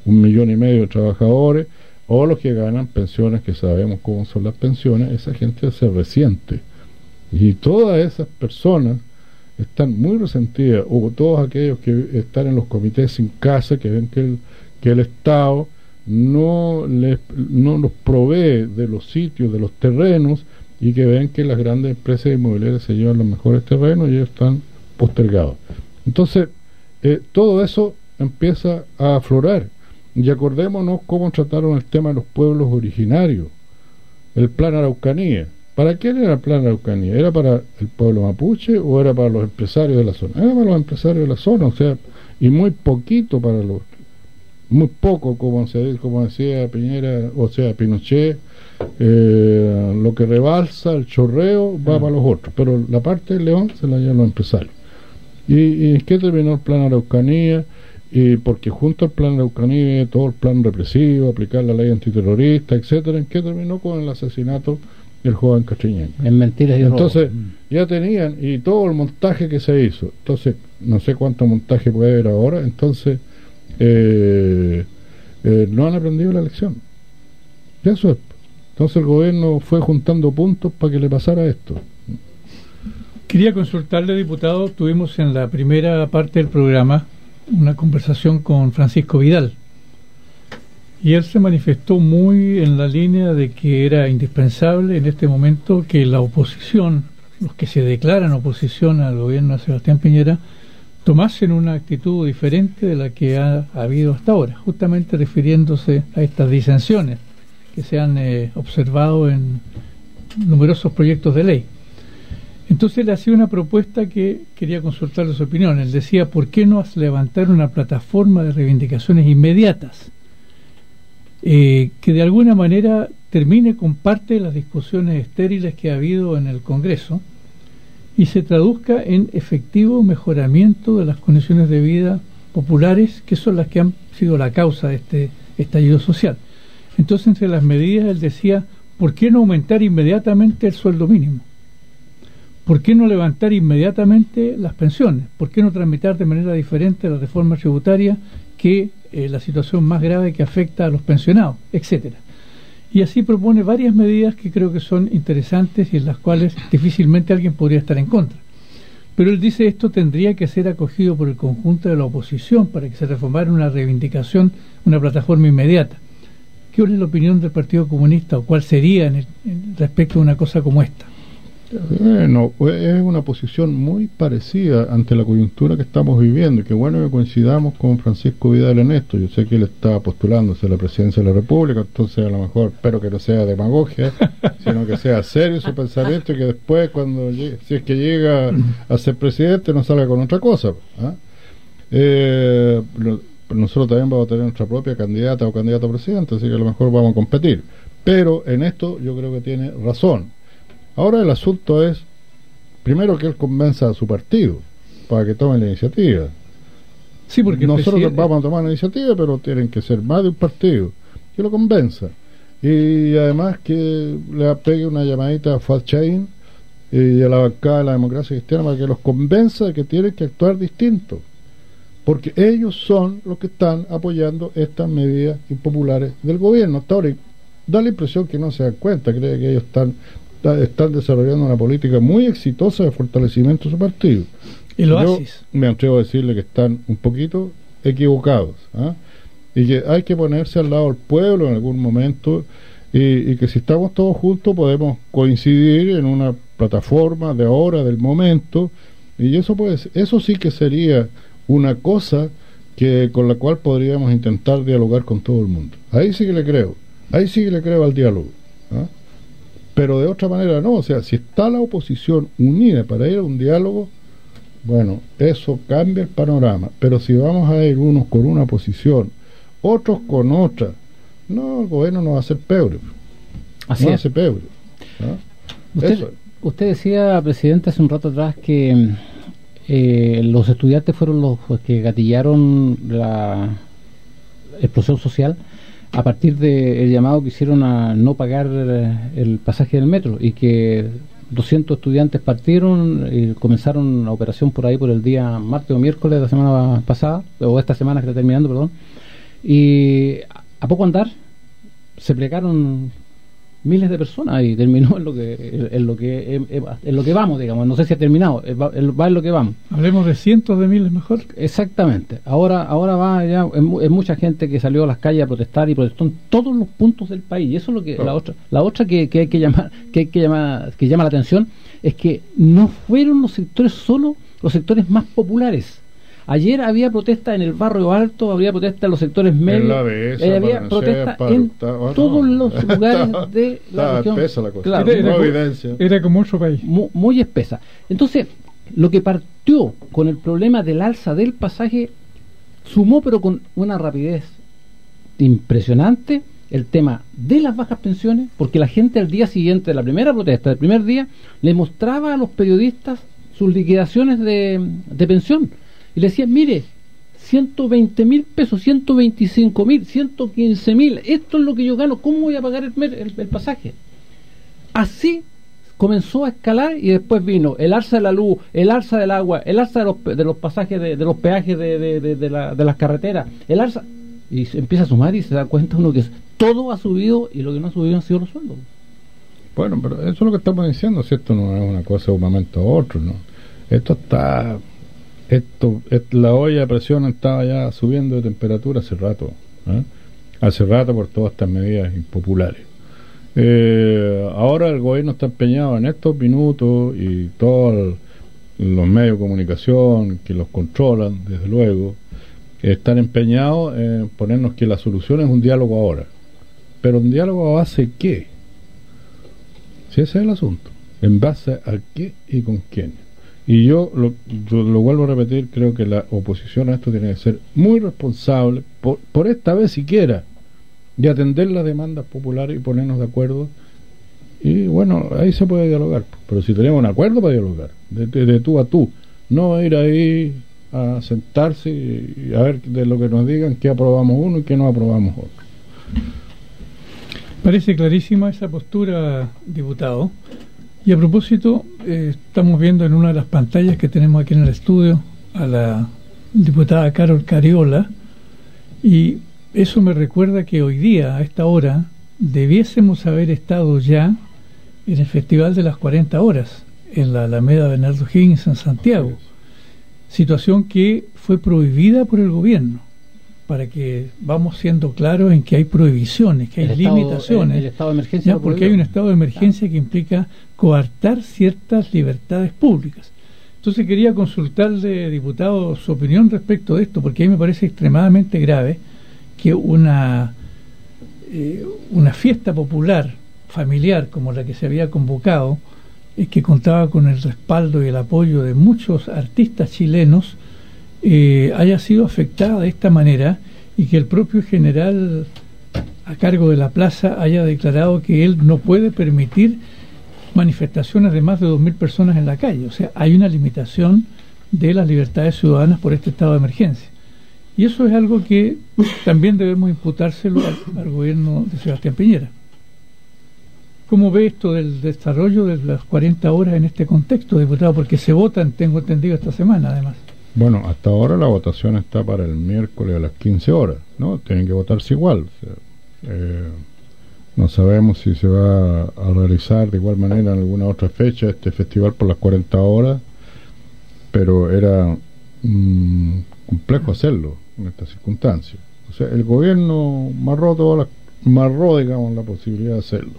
1,5 millones de trabajadores, o los que ganan pensiones, que sabemos cómo son las pensiones. Esa gente se resiente, y todas esas personas están muy resentidas, o todos aquellos que están en los comités sin casa, que ven que el Estado no los provee de los sitios, de los terrenos, y que ven que las grandes empresas inmobiliarias se llevan los mejores terrenos y ellos están postergados. Entonces, todo eso empieza a aflorar. Y acordémonos cómo trataron el tema de los pueblos originarios, el Plan Araucanía. ¿Para quién era el Plan Araucanía? ¿Era para el pueblo mapuche o era para los empresarios de la zona? Era para los empresarios de la zona, o sea, y muy poquito para los... muy poco, como decía Piñera, o sea, Pinochet, lo que rebalsa, el chorreo, va para los otros, pero la parte del León se la llevan los empresarios. ¿Y en qué terminó el Plan Araucanía? Porque junto al Plan Araucanía, todo el plan represivo, aplicar la ley antiterrorista, etcétera, ¿en qué terminó? Con el asesinato del joven Castriñán. En mentiras y entonces robo. Ya tenían, y todo el montaje que se hizo, entonces no sé cuánto montaje puede haber ahora, entonces no han aprendido la lección. Eso es. Entonces el gobierno fue juntando puntos para que le pasara esto. Quería consultarle, diputado, tuvimos en la primera parte del programa una conversación con Francisco Vidal, y él se manifestó muy en la línea de que era indispensable en este momento que la oposición, los que se declaran oposición al gobierno de Sebastián Piñera, tomasen una actitud diferente de la que ha habido hasta ahora, justamente refiriéndose a estas disensiones que se han observado en numerosos proyectos de ley. Entonces le hacía una propuesta que quería consultarle su opinión. Él decía, ¿por qué no levantar una plataforma de reivindicaciones inmediatas que de alguna manera termine con parte de las discusiones estériles que ha habido en el Congreso y se traduzca en efectivo mejoramiento de las condiciones de vida populares, que son las que han sido la causa de este estallido social? Entonces, entre las medidas, él decía, ¿por qué no aumentar inmediatamente el sueldo mínimo? ¿Por qué no levantar inmediatamente las pensiones? ¿Por qué no tramitar de manera diferente la reforma tributaria, que la situación más grave que afecta a los pensionados, etcétera? Y así propone varias medidas que creo que son interesantes y en las cuales difícilmente alguien podría estar en contra. Pero él dice, esto tendría que ser acogido por el conjunto de la oposición para que se reformara una reivindicación, una plataforma inmediata. ¿Qué es la opinión del Partido Comunista, o cuál sería respecto a una cosa como esta? Bueno, es una posición muy parecida ante la coyuntura que estamos viviendo, y que bueno que coincidamos con Francisco Vidal en esto. Yo sé que él está postulándose a la presidencia de la República, entonces a lo mejor espero que no sea demagogia, sino que sea serio su pensamiento, y que después, cuando si es que llega a ser presidente, no salga con otra cosa. Nosotros también vamos a tener nuestra propia candidata o candidato a presidente, así que a lo mejor vamos a competir, pero en esto yo creo que tiene razón. Ahora el asunto es, primero, que él convenza a su partido para que tome la iniciativa. Sí, porque nosotros vamos a tomar la iniciativa, pero tienen que ser más de un partido que lo convenza, y además que le pegue una llamadita a Falchaín y a la bancada de la Democracia Cristiana para que los convenza de que tienen que actuar distinto, porque ellos son los que están apoyando estas medidas impopulares del gobierno. Hasta ahora da la impresión que no se dan cuenta, cree que ellos están desarrollando una política muy exitosa de fortalecimiento de su partido. Yo me atrevo a decirle que están un poquito equivocados, y que hay que ponerse al lado del pueblo en algún momento, y que si estamos todos juntos podemos coincidir en una plataforma de ahora, del momento, y eso sí que sería una cosa con la cual podríamos intentar dialogar con todo el mundo. Ahí sí que le creo al diálogo, pero de otra manera no. O sea, si está la oposición unida para ir a un diálogo, bueno, eso cambia el panorama. Pero si vamos a ir unos con una posición, otros con otra, no, el gobierno no va a ser peor. Así no es. hace peor. Usted decía, presidente, hace un rato atrás que los estudiantes fueron los que gatillaron la explosión social a partir del llamado que hicieron a no pagar el pasaje del metro, y que 200 estudiantes partieron y comenzaron la operación por ahí por el día martes o miércoles de la semana pasada, o esta semana que está terminando, perdón, Y a poco andar se plegaron miles de personas y terminó en lo que vamos, digamos. No sé si ha terminado, va en lo que vamos. Hablemos de cientos de miles mejor. Exactamente. Ahora va ya es mucha gente que salió a las calles a protestar y protestó en todos los puntos del país. Y eso es lo que la otra que hay que llama la atención es que no fueron los sectores solo los sectores más populares. Ayer había protesta en el Barrio Alto, había protesta en los sectores medios, había protesta en todos los lugares de la región. Espesa la cosa. Claro, era como otro país. Muy espesa. Entonces, lo que partió con el problema del alza del pasaje, sumó pero con una rapidez impresionante el tema de las bajas pensiones, porque la gente al día siguiente de la primera protesta, del primer día, le mostraba a los periodistas sus liquidaciones de pensión. Y le decían, mire, 120.000 pesos, 125.000, 115.000, esto es lo que yo gano, ¿cómo voy a pagar el pasaje? Así comenzó a escalar y después vino el alza de la luz, el alza del agua, el alza de los pasajes, de los peajes de las carreteras, el alza, y se empieza a sumar y se da cuenta uno que todo ha subido y lo que no ha subido han sido los sueldos. Bueno, pero eso es lo que estamos diciendo, si esto no es una cosa de un momento a otro, ¿no? La olla de presión estaba ya subiendo de temperatura hace rato, por todas estas medidas impopulares. Ahora el gobierno está empeñado en estos minutos, y todos los medios de comunicación que los controlan, desde luego, están empeñados en ponernos que la solución es un diálogo ahora. Pero un diálogo a base de ¿qué? Si ese es el asunto, ¿en base a qué y con quién? Y yo lo vuelvo a repetir, creo que la oposición a esto tiene que ser muy responsable, por esta vez siquiera, de atender las demandas populares y ponernos de acuerdo. Y bueno, ahí se puede dialogar, pero si tenemos un acuerdo para dialogar, de tú a tú, no ir ahí a sentarse y a ver de lo que nos digan qué aprobamos uno y qué no aprobamos otro. Parece clarísima esa postura, diputado. Y a propósito, estamos viendo en una de las pantallas que tenemos aquí en el estudio a la diputada Carol Cariola, y eso me recuerda que hoy día, a esta hora, debiésemos haber estado ya en el Festival de las 40 Horas, en la Alameda Bernardo Higgins en Santiago, situación que fue prohibida por el gobierno, para que vamos siendo claros en que hay prohibiciones, que hay limitaciones, el estado de emergencia, porque hay un estado de emergencia que implica coartar ciertas libertades públicas. Entonces quería consultarle, diputado, su opinión respecto de esto, porque a mí me parece extremadamente grave que una fiesta popular familiar como la que se había convocado, que contaba con el respaldo y el apoyo de muchos artistas chilenos, haya sido afectada de esta manera, y que el propio general a cargo de la plaza haya declarado que él no puede permitir manifestaciones de más de 2.000 personas en la calle. O sea, hay una limitación de las libertades ciudadanas por este estado de emergencia, y eso es algo que también debemos imputárselo al gobierno de Sebastián Piñera. ¿Cómo ve esto del desarrollo de las 40 horas en este contexto, diputado? Porque se votan, tengo entendido, esta semana además. Bueno, hasta ahora la votación está para el miércoles a las 15 horas, ¿no? Tienen que votarse igual. O sea, no sabemos si se va a realizar de igual manera en alguna otra fecha este festival por las 40 horas, pero era complejo hacerlo en estas circunstancias. O sea, el gobierno marró, digamos, la posibilidad de hacerlo.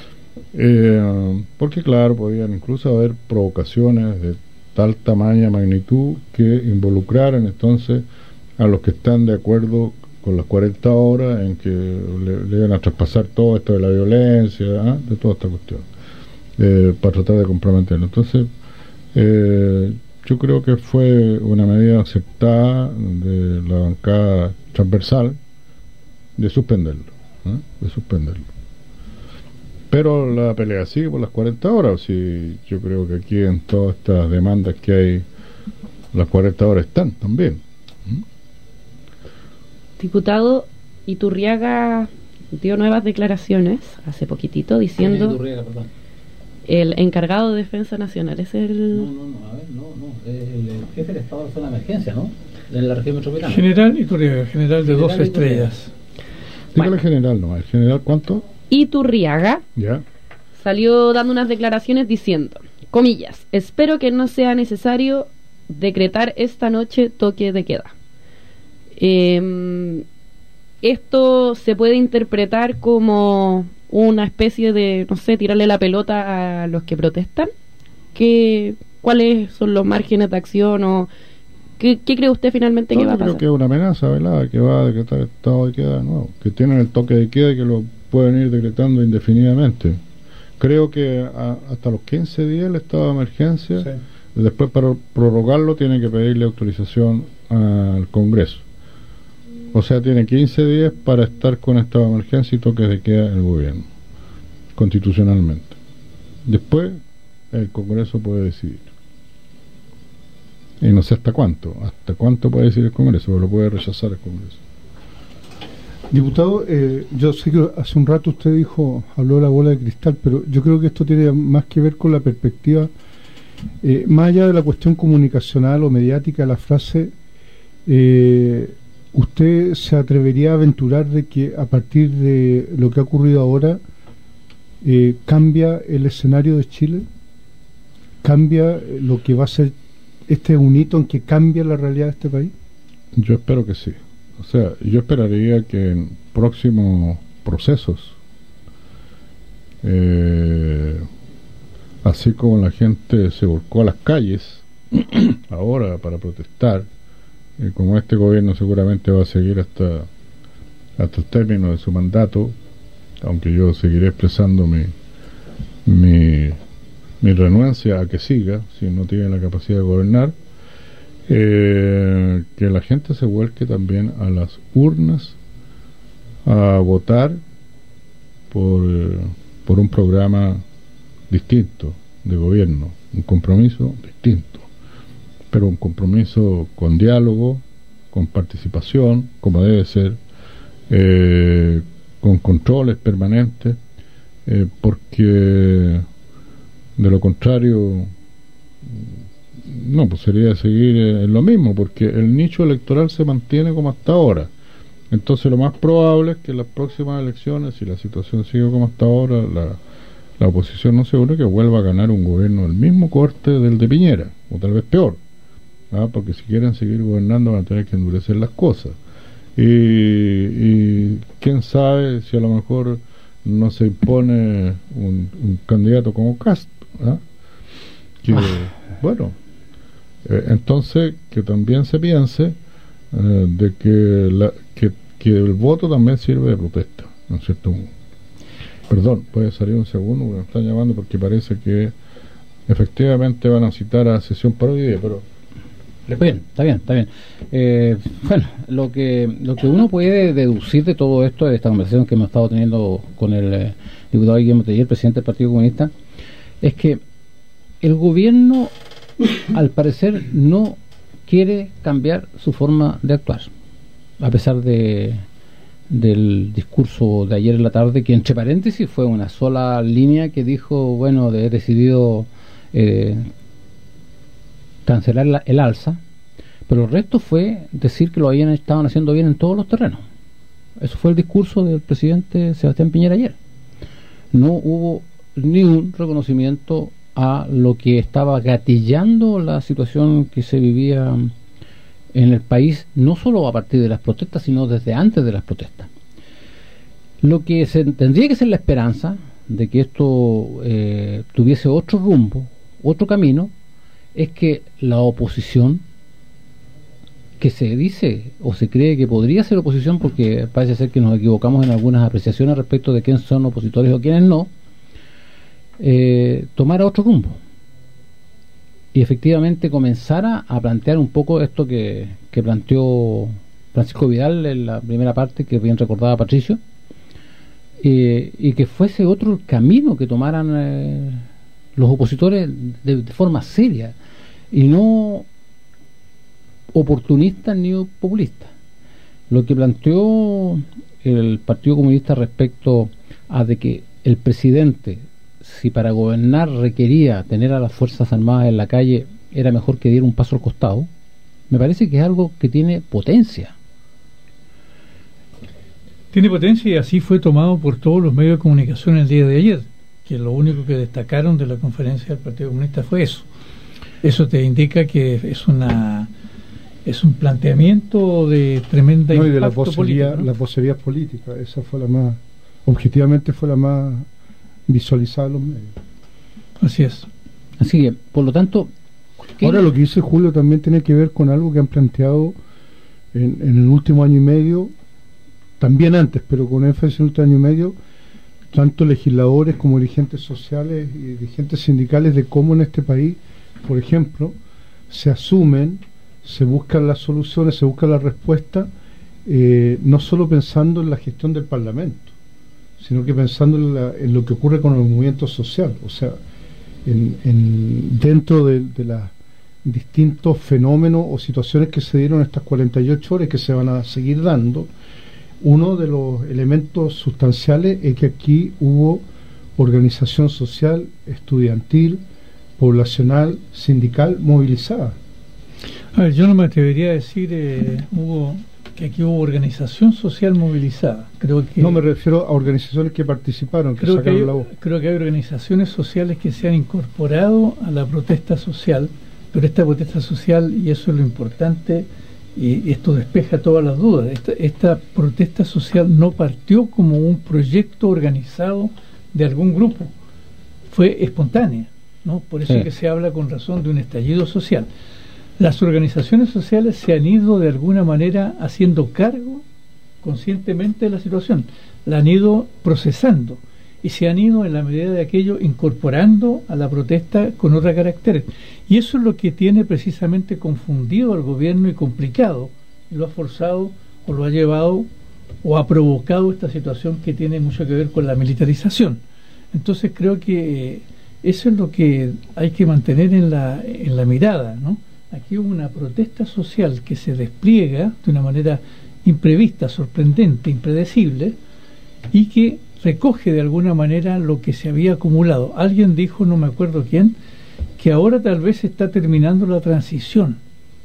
Porque claro, podían incluso haber provocaciones de tal tamaño, magnitud, que involucraran entonces a los que están de acuerdo con las 40 horas en que le iban a traspasar todo esto de la violencia, de toda esta cuestión, para tratar de comprometerlo. Entonces yo creo que fue una medida aceptada de la bancada transversal de suspenderlo. Pero la pelea sigue por las 40 horas. Sí, yo creo que aquí en todas estas demandas que hay, las 40 horas están también. Diputado, Iturriaga dio nuevas declaraciones hace poquitito diciendo... El encargado de Defensa Nacional es el... No, a ver, no. El jefe del Estado de la Emergencia, ¿no? en la región metropolitana. General Iturriaga, general de 2 estrellas. Dígale general, ¿no? ¿El general cuánto? Iturriaga Ya. salió dando unas declaraciones diciendo, comillas, espero que no sea necesario decretar esta noche toque de queda. Esto se puede interpretar como una especie de, no sé, tirarle la pelota a los que protestan. ¿Cuáles son los márgenes de acción o qué cree usted finalmente que va a pasar? Yo creo que es una amenaza, ¿verdad? Que va a decretar estado de queda de nuevo, que tienen el toque de queda y que lo pueden ir decretando indefinidamente. Creo que hasta los 15 días el estado de emergencia, sí. Después para prorrogarlo tiene que pedirle autorización al Congreso. O sea, tiene 15 días para estar con estado de emergencia y toques de queda el gobierno, constitucionalmente. Después el Congreso puede decidir. Y no sé hasta cuánto puede decidir el Congreso, pero lo puede rechazar el Congreso. Diputado, yo sé que hace un rato usted habló de la bola de cristal, pero yo creo que esto tiene más que ver con la perspectiva, más allá de la cuestión comunicacional o mediática, la frase, ¿usted se atrevería a aventurar de que a partir de lo que ha ocurrido ahora cambia el escenario de Chile? ¿Cambia lo que va a ser un hito en que cambia la realidad de este país? Yo espero que sí. O sea, yo esperaría que en próximos procesos, así como la gente se volcó a las calles ahora para protestar, como este gobierno seguramente va a seguir hasta el término de su mandato, aunque yo seguiré expresando mi renuencia a que siga, si no tiene la capacidad de gobernar, que la gente se vuelque también a las urnas a votar por un programa distinto de gobierno, un compromiso distinto, pero un compromiso con diálogo, con participación, como debe ser, con controles permanentes, porque de lo contrario no, pues sería seguir en lo mismo, porque el nicho electoral se mantiene como hasta ahora. Entonces lo más probable es que en las próximas elecciones, si la situación sigue como hasta ahora, la oposición no seguro que vuelva a ganar un gobierno del mismo corte del de Piñera, o tal vez peor, porque si quieren seguir gobernando van a tener que endurecer las cosas, y quién sabe si a lo mejor no se impone un candidato como Cast, que bueno, entonces que también se piense de que el voto también sirve de protesta, ¿no es cierto? Perdón, puede salir un segundo, me están llamando porque parece que efectivamente van a citar a sesión para hoy día, pero bien, está bien. Bueno, lo que uno puede deducir de todo esto, de esta conversación que hemos estado teniendo con el diputado Guillermo Teller, presidente del Partido Comunista, es que el gobierno, al parecer, no quiere cambiar su forma de actuar, a pesar del discurso de ayer en la tarde, que entre paréntesis fue una sola línea que dijo, bueno, he decidido cancelar el alza, pero el resto fue decir que lo estaban haciendo bien en todos los terrenos. Eso fue el discurso del presidente Sebastián Piñera ayer. No hubo ni un reconocimiento a lo que estaba gatillando la situación que se vivía en el país, no solo a partir de las protestas, sino desde antes de las protestas. Lo que tendría que ser la esperanza de que esto tuviese otro rumbo, otro camino, es que la oposición, que se dice o se cree que podría ser oposición, porque parece ser que nos equivocamos en algunas apreciaciones respecto de quiénes son opositores o quiénes no, tomara otro rumbo y efectivamente comenzara a plantear un poco esto que planteó Francisco Vidal en la primera parte, que bien recordaba Patricio, y que fuese otro el camino que tomaran los opositores de forma seria y no oportunista ni populista. Lo que planteó el Partido Comunista respecto a de que el presidente, si para gobernar requería tener a las Fuerzas Armadas en la calle, era mejor que diera un paso al costado, me parece que es algo que tiene potencia. Tiene potencia y así fue tomado por todos los medios de comunicación el día de ayer, que lo único que destacaron de la conferencia del Partido Comunista fue eso. Eso te indica que es un planteamiento de tremenda impacto, y de las vocerías políticas. Esa fue la más, objetivamente fue la más visualizada en los medios. Así es. Así que, por lo tanto... Ahora lo que dice Julio también tiene que ver con algo que han planteado en el último año y medio, también antes, pero con énfasis en el último año y medio, tanto legisladores como dirigentes sociales y dirigentes sindicales, de cómo en este país, por ejemplo, se asumen, se buscan las soluciones, se buscan las respuestas, no solo pensando en la gestión del Parlamento, sino que pensando en lo que ocurre con el movimiento social, o sea, dentro de los distintos fenómenos o situaciones que se dieron estas 48 horas que se van a seguir dando. Uno de los elementos sustanciales es que aquí hubo organización social, estudiantil, poblacional, sindical movilizada. A ver, yo no me atrevería a decir que aquí hubo organización social movilizada. Creo que no me refiero a organizaciones que participaron, que sacaron la voz. Creo que hay organizaciones sociales que se han incorporado a la protesta social, pero esta protesta social, y eso es lo importante, y esto despeja todas las dudas, esta protesta social no partió como un proyecto organizado de algún grupo, fue espontánea, ¿no? Por eso es que se habla con razón de un estallido social. Las organizaciones sociales se han ido de alguna manera haciendo cargo conscientemente de la situación, la han ido procesando y se han ido, en la medida de aquello, incorporando a la protesta con otros caracteres. Y eso es lo que tiene precisamente confundido al gobierno y complicado, y lo ha forzado o lo ha llevado o ha provocado esta situación que tiene mucho que ver con la militarización. Entonces creo que eso es lo que hay que mantener en la mirada, ¿no? Aquí hubo una protesta social que se despliega de una manera imprevista, sorprendente, impredecible, y que recoge de alguna manera lo que se había acumulado. Alguien dijo, no me acuerdo quién, que ahora tal vez se está terminando la transición,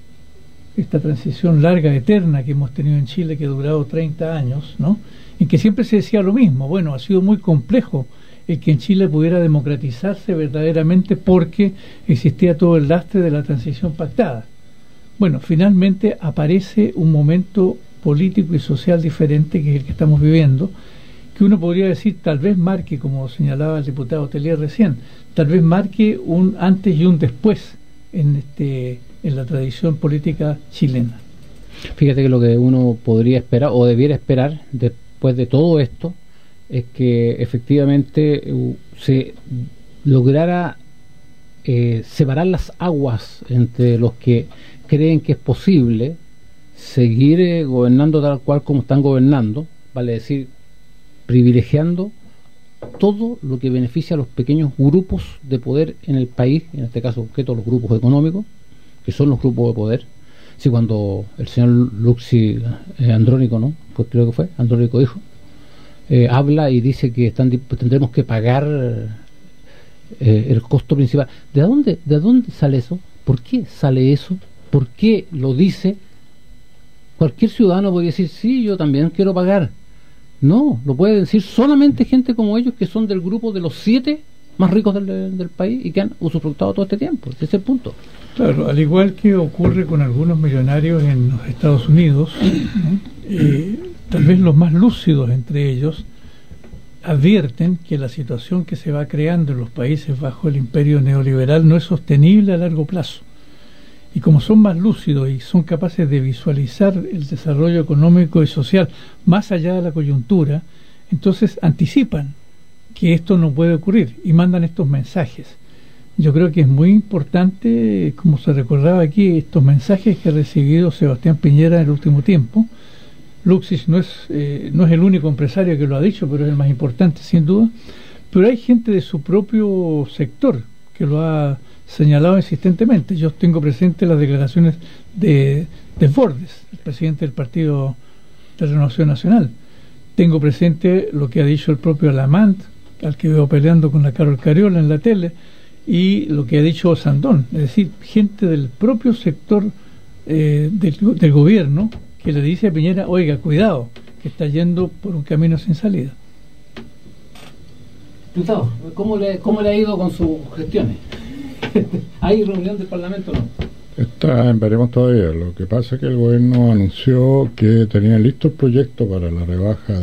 esta transición larga, eterna que hemos tenido en Chile, que ha durado 30 años, ¿no? En que siempre se decía lo mismo. Bueno, ha sido muy complejo el que en Chile pudiera democratizarse verdaderamente porque existía todo el lastre de la transición pactada. Bueno, finalmente aparece un momento político y social diferente, que es el que estamos viviendo, que uno podría decir tal vez marque, como señalaba el diputado Telier recién, tal vez marque un antes y un después en la tradición política chilena. Fíjate que lo que uno podría esperar o debiera esperar después de todo esto es que efectivamente se lograra separar las aguas entre los que creen que es posible seguir gobernando tal cual como están gobernando, vale decir, privilegiando todo lo que beneficia a los pequeños grupos de poder en el país, en este caso concreto los grupos económicos, que son los grupos de poder. Sí, cuando el señor Luxi Andrónico, ¿no? Pues creo que fue, Andrónico dijo, habla y dice que tendremos que pagar el costo principal. ¿De dónde sale eso? ¿Por qué sale eso? ¿Por qué lo dice? Cualquier ciudadano podría decir, sí, yo también quiero pagar. No, lo puede decir solamente gente como ellos, que son del grupo de los 7 más ricos del país y que han usufructado todo este tiempo. Ese es el punto. Claro, al igual que ocurre con algunos millonarios en los Estados Unidos, tal vez los más lúcidos entre ellos advierten que la situación que se va creando en los países bajo el imperio neoliberal no es sostenible a largo plazo. Y como son más lúcidos y son capaces de visualizar el desarrollo económico y social más allá de la coyuntura, entonces anticipan que esto no puede ocurrir y mandan estos mensajes. Yo creo que es muy importante, como se recordaba aquí, estos mensajes que ha recibido Sebastián Piñera en el último tiempo. Luxis no es el único empresario que lo ha dicho, pero es el más importante sin duda. Pero hay gente de su propio sector que lo ha señalado insistentemente. Yo tengo presente las declaraciones de Bordes, el presidente del Partido de Renovación Nacional. Tengo presente lo que ha dicho el propio Lamant, al que veo peleando con la Carol Cariola en la tele, y lo que ha dicho Sandón, es decir, gente del propio sector del gobierno que le dice a Piñera, oiga, cuidado, que está yendo por un camino sin salida. Gustavo, ¿cómo le ha ido con sus gestiones? ¿Hay reunión del Parlamento o no? Está en veremos todavía. Lo que pasa es que el gobierno anunció que tenía listo el proyecto para la rebaja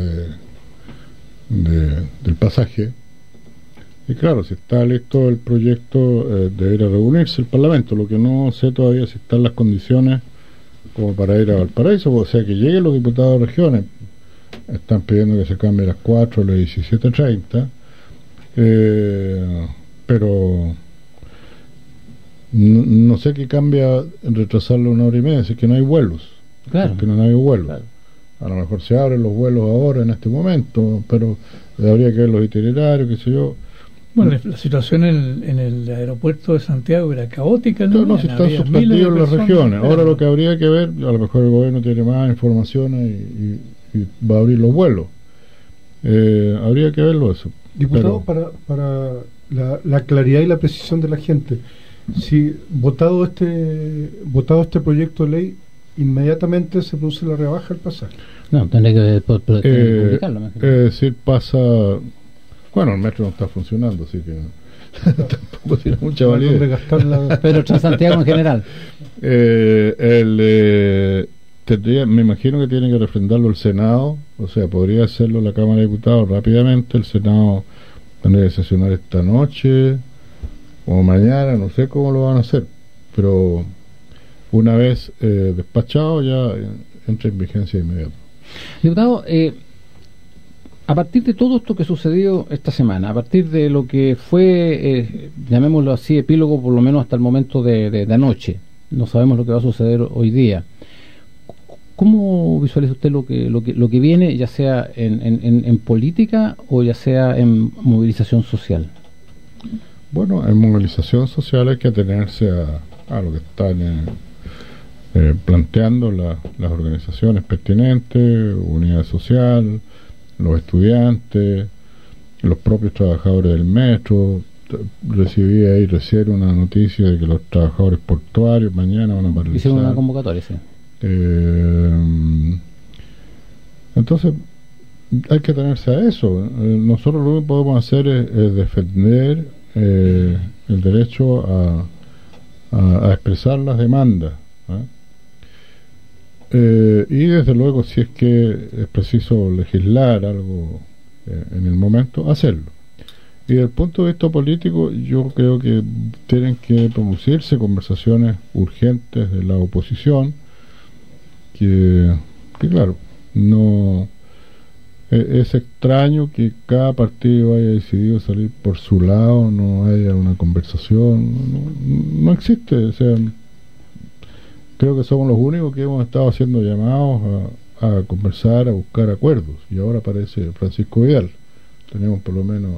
del pasaje. Y claro, si está listo el proyecto, debería reunirse el Parlamento. Lo que no sé todavía es si están las condiciones como para ir a Valparaíso, o sea, que lleguen los diputados de regiones. Están pidiendo que se cambie las 4 a las 17:30, pero no sé qué cambia en retrasarlo 1 hora y media, es que no hay vuelos. Claro. Porque no hay vuelos. Claro. A lo mejor se abren los vuelos ahora en este momento, pero habría que ver los itinerarios, qué sé yo. Bueno, la situación en el aeropuerto de Santiago era caótica, ¿no? No, si están suspendidos en las regiones. Ahora lo que habría que ver, a lo mejor el gobierno tiene más informaciones y va a abrir los vuelos. Habría que verlo eso. Diputado, para la claridad y la precisión de la gente, si votado este proyecto de ley, inmediatamente se produce la rebaja del pasaje. No, tendré que publicarlo. Es decir, pasa... Bueno, el metro no está funcionando, así que tampoco tiene mucha validez. Pero Transantiago en general. Me imagino que tiene que refrendarlo el Senado, o sea, podría hacerlo la Cámara de Diputados rápidamente. El Senado tendría que sesionar esta noche o mañana, no sé cómo lo van a hacer, pero una vez despachado ya entra en vigencia inmediata. Diputado, a partir de todo esto que sucedió esta semana, a partir de lo que fue, llamémoslo así, epílogo por lo menos hasta el momento de anoche, no sabemos lo que va a suceder hoy día, ¿cómo visualiza usted lo que viene, ya sea en política o ya sea en movilización social? Bueno, en movilización social hay que atenerse a lo que están planteando las organizaciones pertinentes, Unidad Social, los estudiantes, los propios trabajadores del metro. Recibí ahí recién una noticia de que los trabajadores portuarios mañana van a paralizar. Hicieron una convocatoria, sí. Entonces hay que atenerse a eso. Nosotros lo que podemos hacer es defender el derecho a expresar las demandas, y desde luego, si es que es preciso legislar algo en el momento, hacerlo. Y desde el punto de vista político, yo creo que tienen que producirse conversaciones urgentes de la oposición, que claro, no es extraño que cada partido haya decidido salir por su lado, no haya una conversación, no existe. O sea, creo que somos los únicos que hemos estado haciendo llamados a conversar, a buscar acuerdos, y ahora aparece Francisco Vidal. Tenemos por lo menos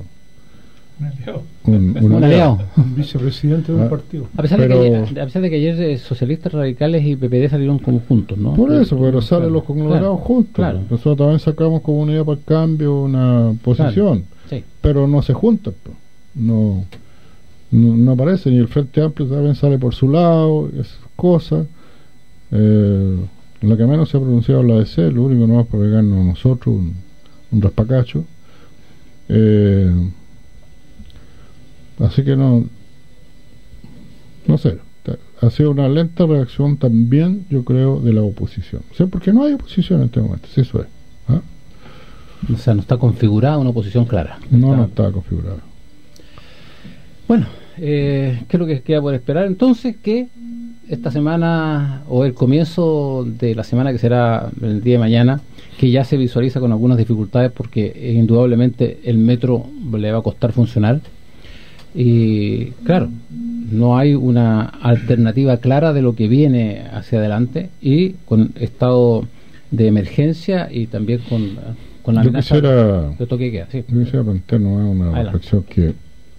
un aliado, un vicepresidente de un partido. A pesar de que ayer socialistas radicales y PPD salieron como juntos, ¿no? Por eso, pero salen los conglomerados juntos. Claro. Nosotros también sacamos como Unidad para el Cambio una posición, sí, pero no se juntan, no aparecen, y el Frente Amplio también sale por su lado, esas cosas. La que menos se ha pronunciado es la DC, lo único no es para pegarnos a nosotros un raspacacho. Así que no sé, ha sido una lenta reacción también, yo creo, de la oposición. O sea, porque no hay oposición en este momento, si eso es. O sea, no está configurada una oposición clara. No está configurada. Bueno, ¿qué es lo que queda por esperar? Entonces, que esta semana o el comienzo de la semana, que será el día de mañana, que ya se visualiza con algunas dificultades porque indudablemente el metro le va a costar funcionar, y claro, no hay una alternativa clara de lo que viene hacia adelante, y con estado de emergencia y también con la amenaza de toque de queda. Sí. Yo quisiera plantearnos una reflexión que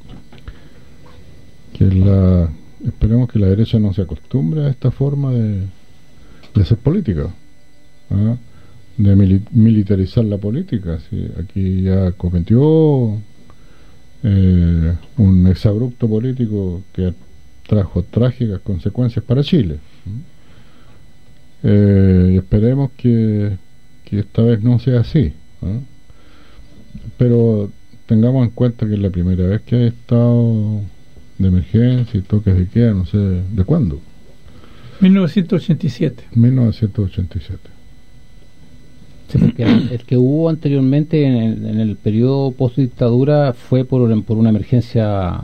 esperemos que la derecha no se acostumbre a esta forma de hacer política, de militarizar la política. ¿Sí? Aquí ya cometió un exabrupto político que trajo trágicas consecuencias para Chile. Y esperemos que esta vez no sea así, ¿no? Pero tengamos en cuenta que es la primera vez que hay estado de emergencia y toques de queda, no sé de cuándo. 1987. 1987. Sí, porque el que hubo anteriormente en el periodo post-dictadura fue por una emergencia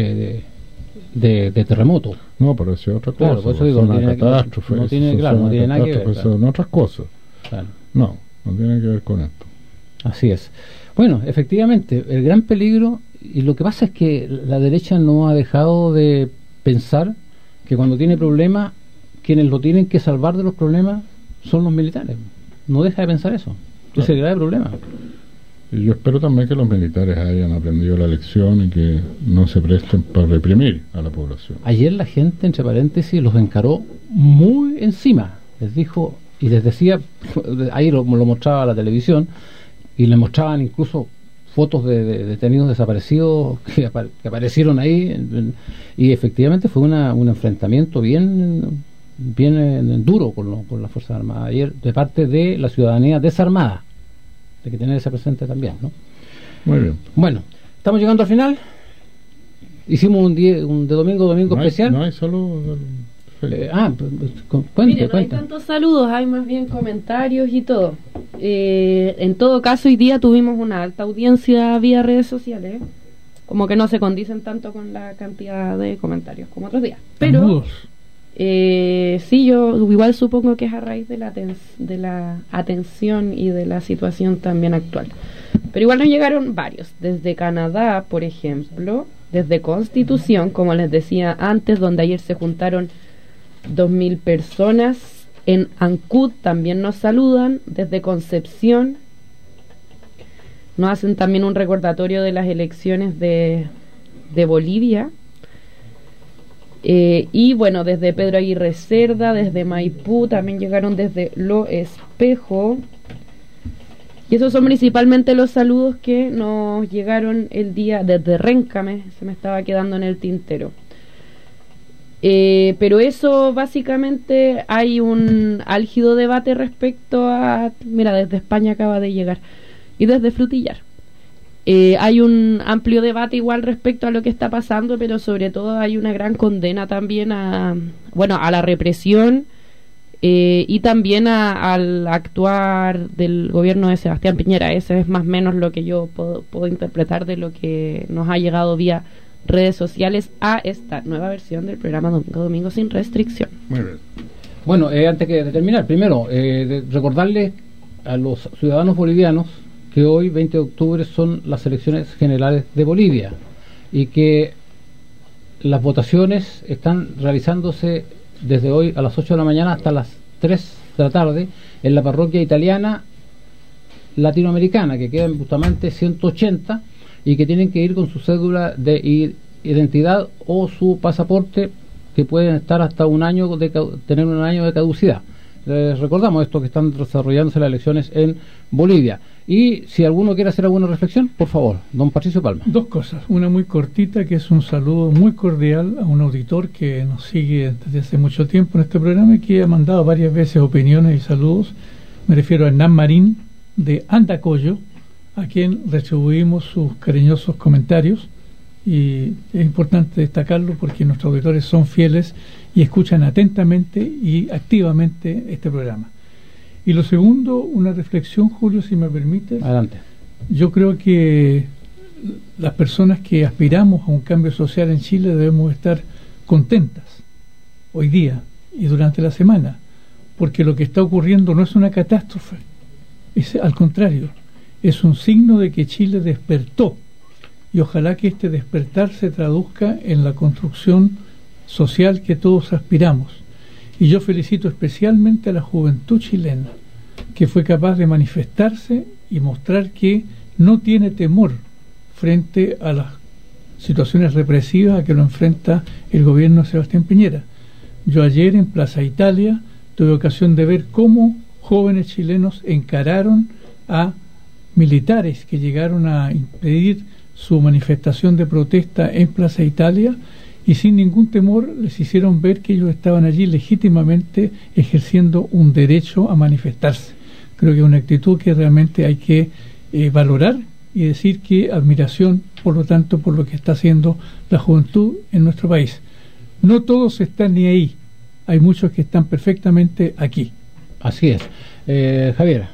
de terremoto. No, pero eso es otra cosa. Claro, por eso digo, una catástrofe. No tiene nada que ver. Claro. Son otras cosas. Claro. No tiene que ver con esto. Así es. Bueno, efectivamente, el gran peligro, y lo que pasa es que la derecha no ha dejado de pensar que cuando tiene problemas, quienes lo tienen que salvar de los problemas son los militares. No deja de pensar eso. Ese es el grave problema. Y yo espero también que los militares hayan aprendido la lección y que no se presten para reprimir a la población. Ayer la gente, entre paréntesis, los encaró muy encima. Les dijo, y les decía, ahí lo mostraba la televisión, y les mostraban incluso fotos de detenidos desaparecidos que aparecieron ahí, y efectivamente fue un enfrentamiento bien duro con las Fuerzas Armadas ayer, de parte de la ciudadanía desarmada. Hay que tener ese presente también, ¿no? Muy bien. Bueno, estamos llegando al final. Hicimos un de domingo especial. No hay solo... cuente. No hay tantos saludos, hay más bien comentarios y todo. En todo caso, hoy día tuvimos una alta audiencia vía redes sociales, como que no se condicen tanto con la cantidad de comentarios como otros días. Pero sí, yo igual supongo que es a raíz de la atención y de la situación también actual. Pero igual nos llegaron varios, desde Canadá, por ejemplo, desde Constitución, como les decía antes, donde ayer se juntaron 2.000 personas. En Ancud también nos saludan, desde Concepción nos hacen también un recordatorio de las elecciones de Bolivia. Y bueno, desde Pedro Aguirre Cerda, desde Maipú, también llegaron desde Lo Espejo. Y esos son principalmente los saludos que nos llegaron el día desde Réncame, se me estaba quedando en el tintero. Pero eso básicamente hay un álgido debate respecto a... Mira, desde España acaba de llegar. Y desde Frutillar. Hay un amplio debate igual respecto a lo que está pasando, pero sobre todo hay una gran condena también a la represión y también al actuar del gobierno de Sebastián Piñera. Ese es más o menos lo que yo puedo interpretar de lo que nos ha llegado vía redes sociales a esta nueva versión del programa Domingo sin Restricción. Muy bien. Bueno, antes de terminar, primero recordarles a los ciudadanos bolivianos que hoy, 20 de octubre, son las elecciones generales de Bolivia y que las votaciones están realizándose desde hoy a las 8 de la mañana hasta las 3 de la tarde en la parroquia italiana latinoamericana, que queda en Bustamante 180, y que tienen que ir con su cédula de identidad o su pasaporte, que pueden estar hasta tener un año de caducidad. Les recordamos esto, que están desarrollándose las elecciones en Bolivia. Y si alguno quiere hacer alguna reflexión, por favor, don Patricio Palma. Dos cosas, una muy cortita, que es un saludo muy cordial a un auditor que nos sigue desde hace mucho tiempo en este programa y que ha mandado varias veces opiniones y saludos. Me refiero a Hernán Marín de Andacollo, a quien retribuimos sus cariñosos comentarios, y es importante destacarlo porque nuestros auditores son fieles y escuchan atentamente y activamente este programa. Y lo segundo, una reflexión, Julio, si me permite. Adelante. Yo creo que las personas que aspiramos a un cambio social en Chile debemos estar contentas hoy día y durante la semana, porque lo que está ocurriendo no es una catástrofe, es al contrario, es un signo de que Chile despertó, y ojalá que este despertar se traduzca en la construcción social que todos aspiramos. Y yo felicito especialmente a la juventud chilena, que fue capaz de manifestarse y mostrar que no tiene temor frente a las situaciones represivas a que lo enfrenta el gobierno de Sebastián Piñera. Yo ayer en Plaza Italia tuve ocasión de ver cómo jóvenes chilenos encararon a militares que llegaron a impedir su manifestación de protesta en Plaza Italia, y sin ningún temor les hicieron ver que ellos estaban allí legítimamente ejerciendo un derecho a manifestarse. Creo que es una actitud que realmente hay que valorar y decir que admiración, por lo tanto, por lo que está haciendo la juventud en nuestro país. No todos están ni ahí, hay muchos que están perfectamente aquí. Así es. Javier.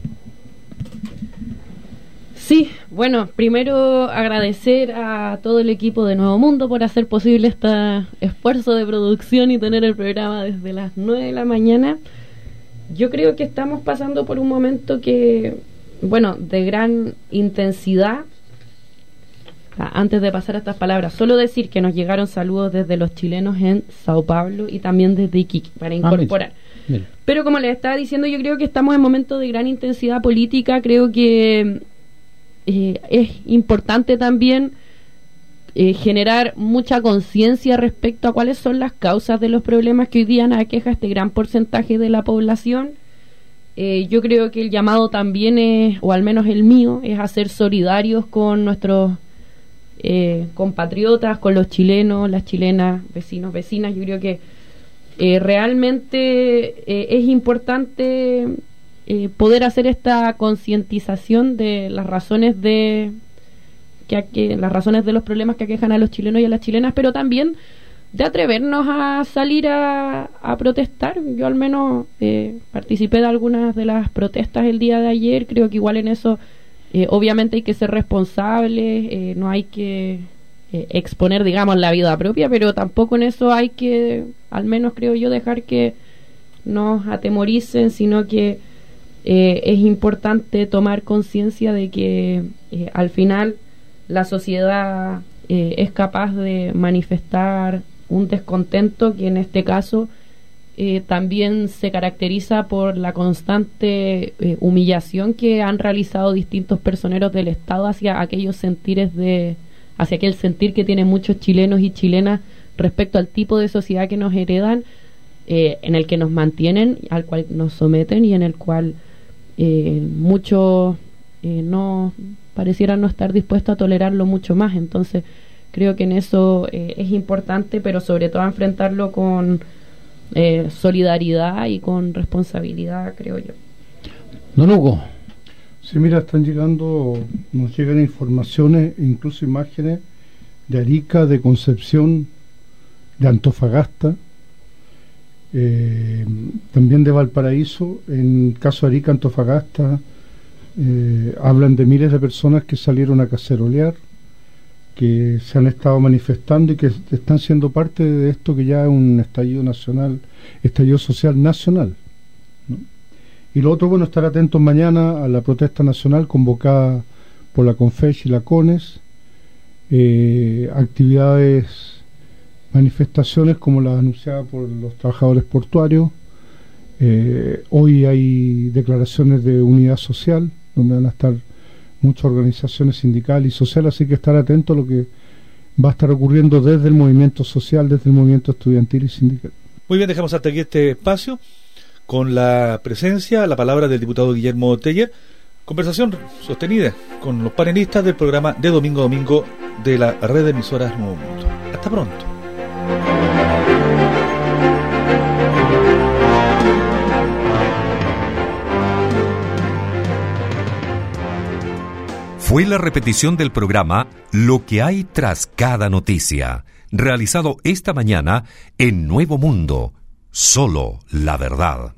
Sí, bueno, primero agradecer a todo el equipo de Nuevo Mundo por hacer posible este esfuerzo de producción y tener el programa desde las 9 de la mañana. Yo creo que estamos pasando por un momento que, bueno, de gran intensidad. Antes de pasar a estas palabras, solo decir que nos llegaron saludos desde los chilenos en Sao Paulo y también desde Iquique, para incorporar. Bien. Pero como les estaba diciendo, yo creo que estamos en momentos de gran intensidad política. Creo que es importante también generar mucha conciencia respecto a cuáles son las causas de los problemas que hoy día nos aqueja este gran porcentaje de la población. Yo creo que el llamado también es, o al menos el mío, es a ser solidarios con nuestros compatriotas, con los chilenos, las chilenas, vecinos, vecinas. Yo creo que realmente es importante poder hacer esta concientización de las razones de las razones de los problemas que aquejan a los chilenos y a las chilenas, pero también de atrevernos a salir a protestar. Yo al menos participé de algunas de las protestas el día de ayer. Creo que igual en eso obviamente hay que ser responsables, no hay que exponer, digamos, la vida propia, pero tampoco en eso hay que, al menos creo yo, dejar que nos atemoricen, sino que es importante tomar conciencia de que al final la sociedad es capaz de manifestar un descontento que en este caso también se caracteriza por la constante humillación que han realizado distintos personeros del Estado hacia aquellos sentires hacia aquel sentir que tienen muchos chilenos y chilenas respecto al tipo de sociedad que nos heredan, en el que nos mantienen, al cual nos someten y en el cual muchos no parecieran no estar dispuestos a tolerarlo mucho más. Entonces creo que en eso es importante, pero sobre todo enfrentarlo con solidaridad y con responsabilidad, creo yo. Don Hugo. Sí, mira, nos llegan informaciones, incluso imágenes de Arica, de Concepción, de Antofagasta, también de Valparaíso. En el caso de Arica, Antofagasta, hablan de miles de personas que salieron a cacerolear, que se han estado manifestando y que están siendo parte de esto que ya es un estallido social nacional, ¿no? Y lo otro, bueno, estar atentos mañana a la protesta nacional convocada por la CONFECH y la CONES, actividades, manifestaciones como las anunciadas por los trabajadores portuarios. Hoy hay declaraciones de unidad social, donde van a estar muchas organizaciones sindicales y sociales, así que estar atento a lo que va a estar ocurriendo desde el movimiento social, desde el movimiento estudiantil y sindical. Muy bien, dejamos hasta aquí este espacio con la presencia, la palabra del diputado Guillermo Teller. Conversación sostenida con los panelistas del programa de domingo a domingo de la red de emisoras Nuevo Mundo. Hasta pronto. Fue la repetición del programa Lo que hay tras cada noticia, realizado esta mañana en Nuevo Mundo. Solo la verdad.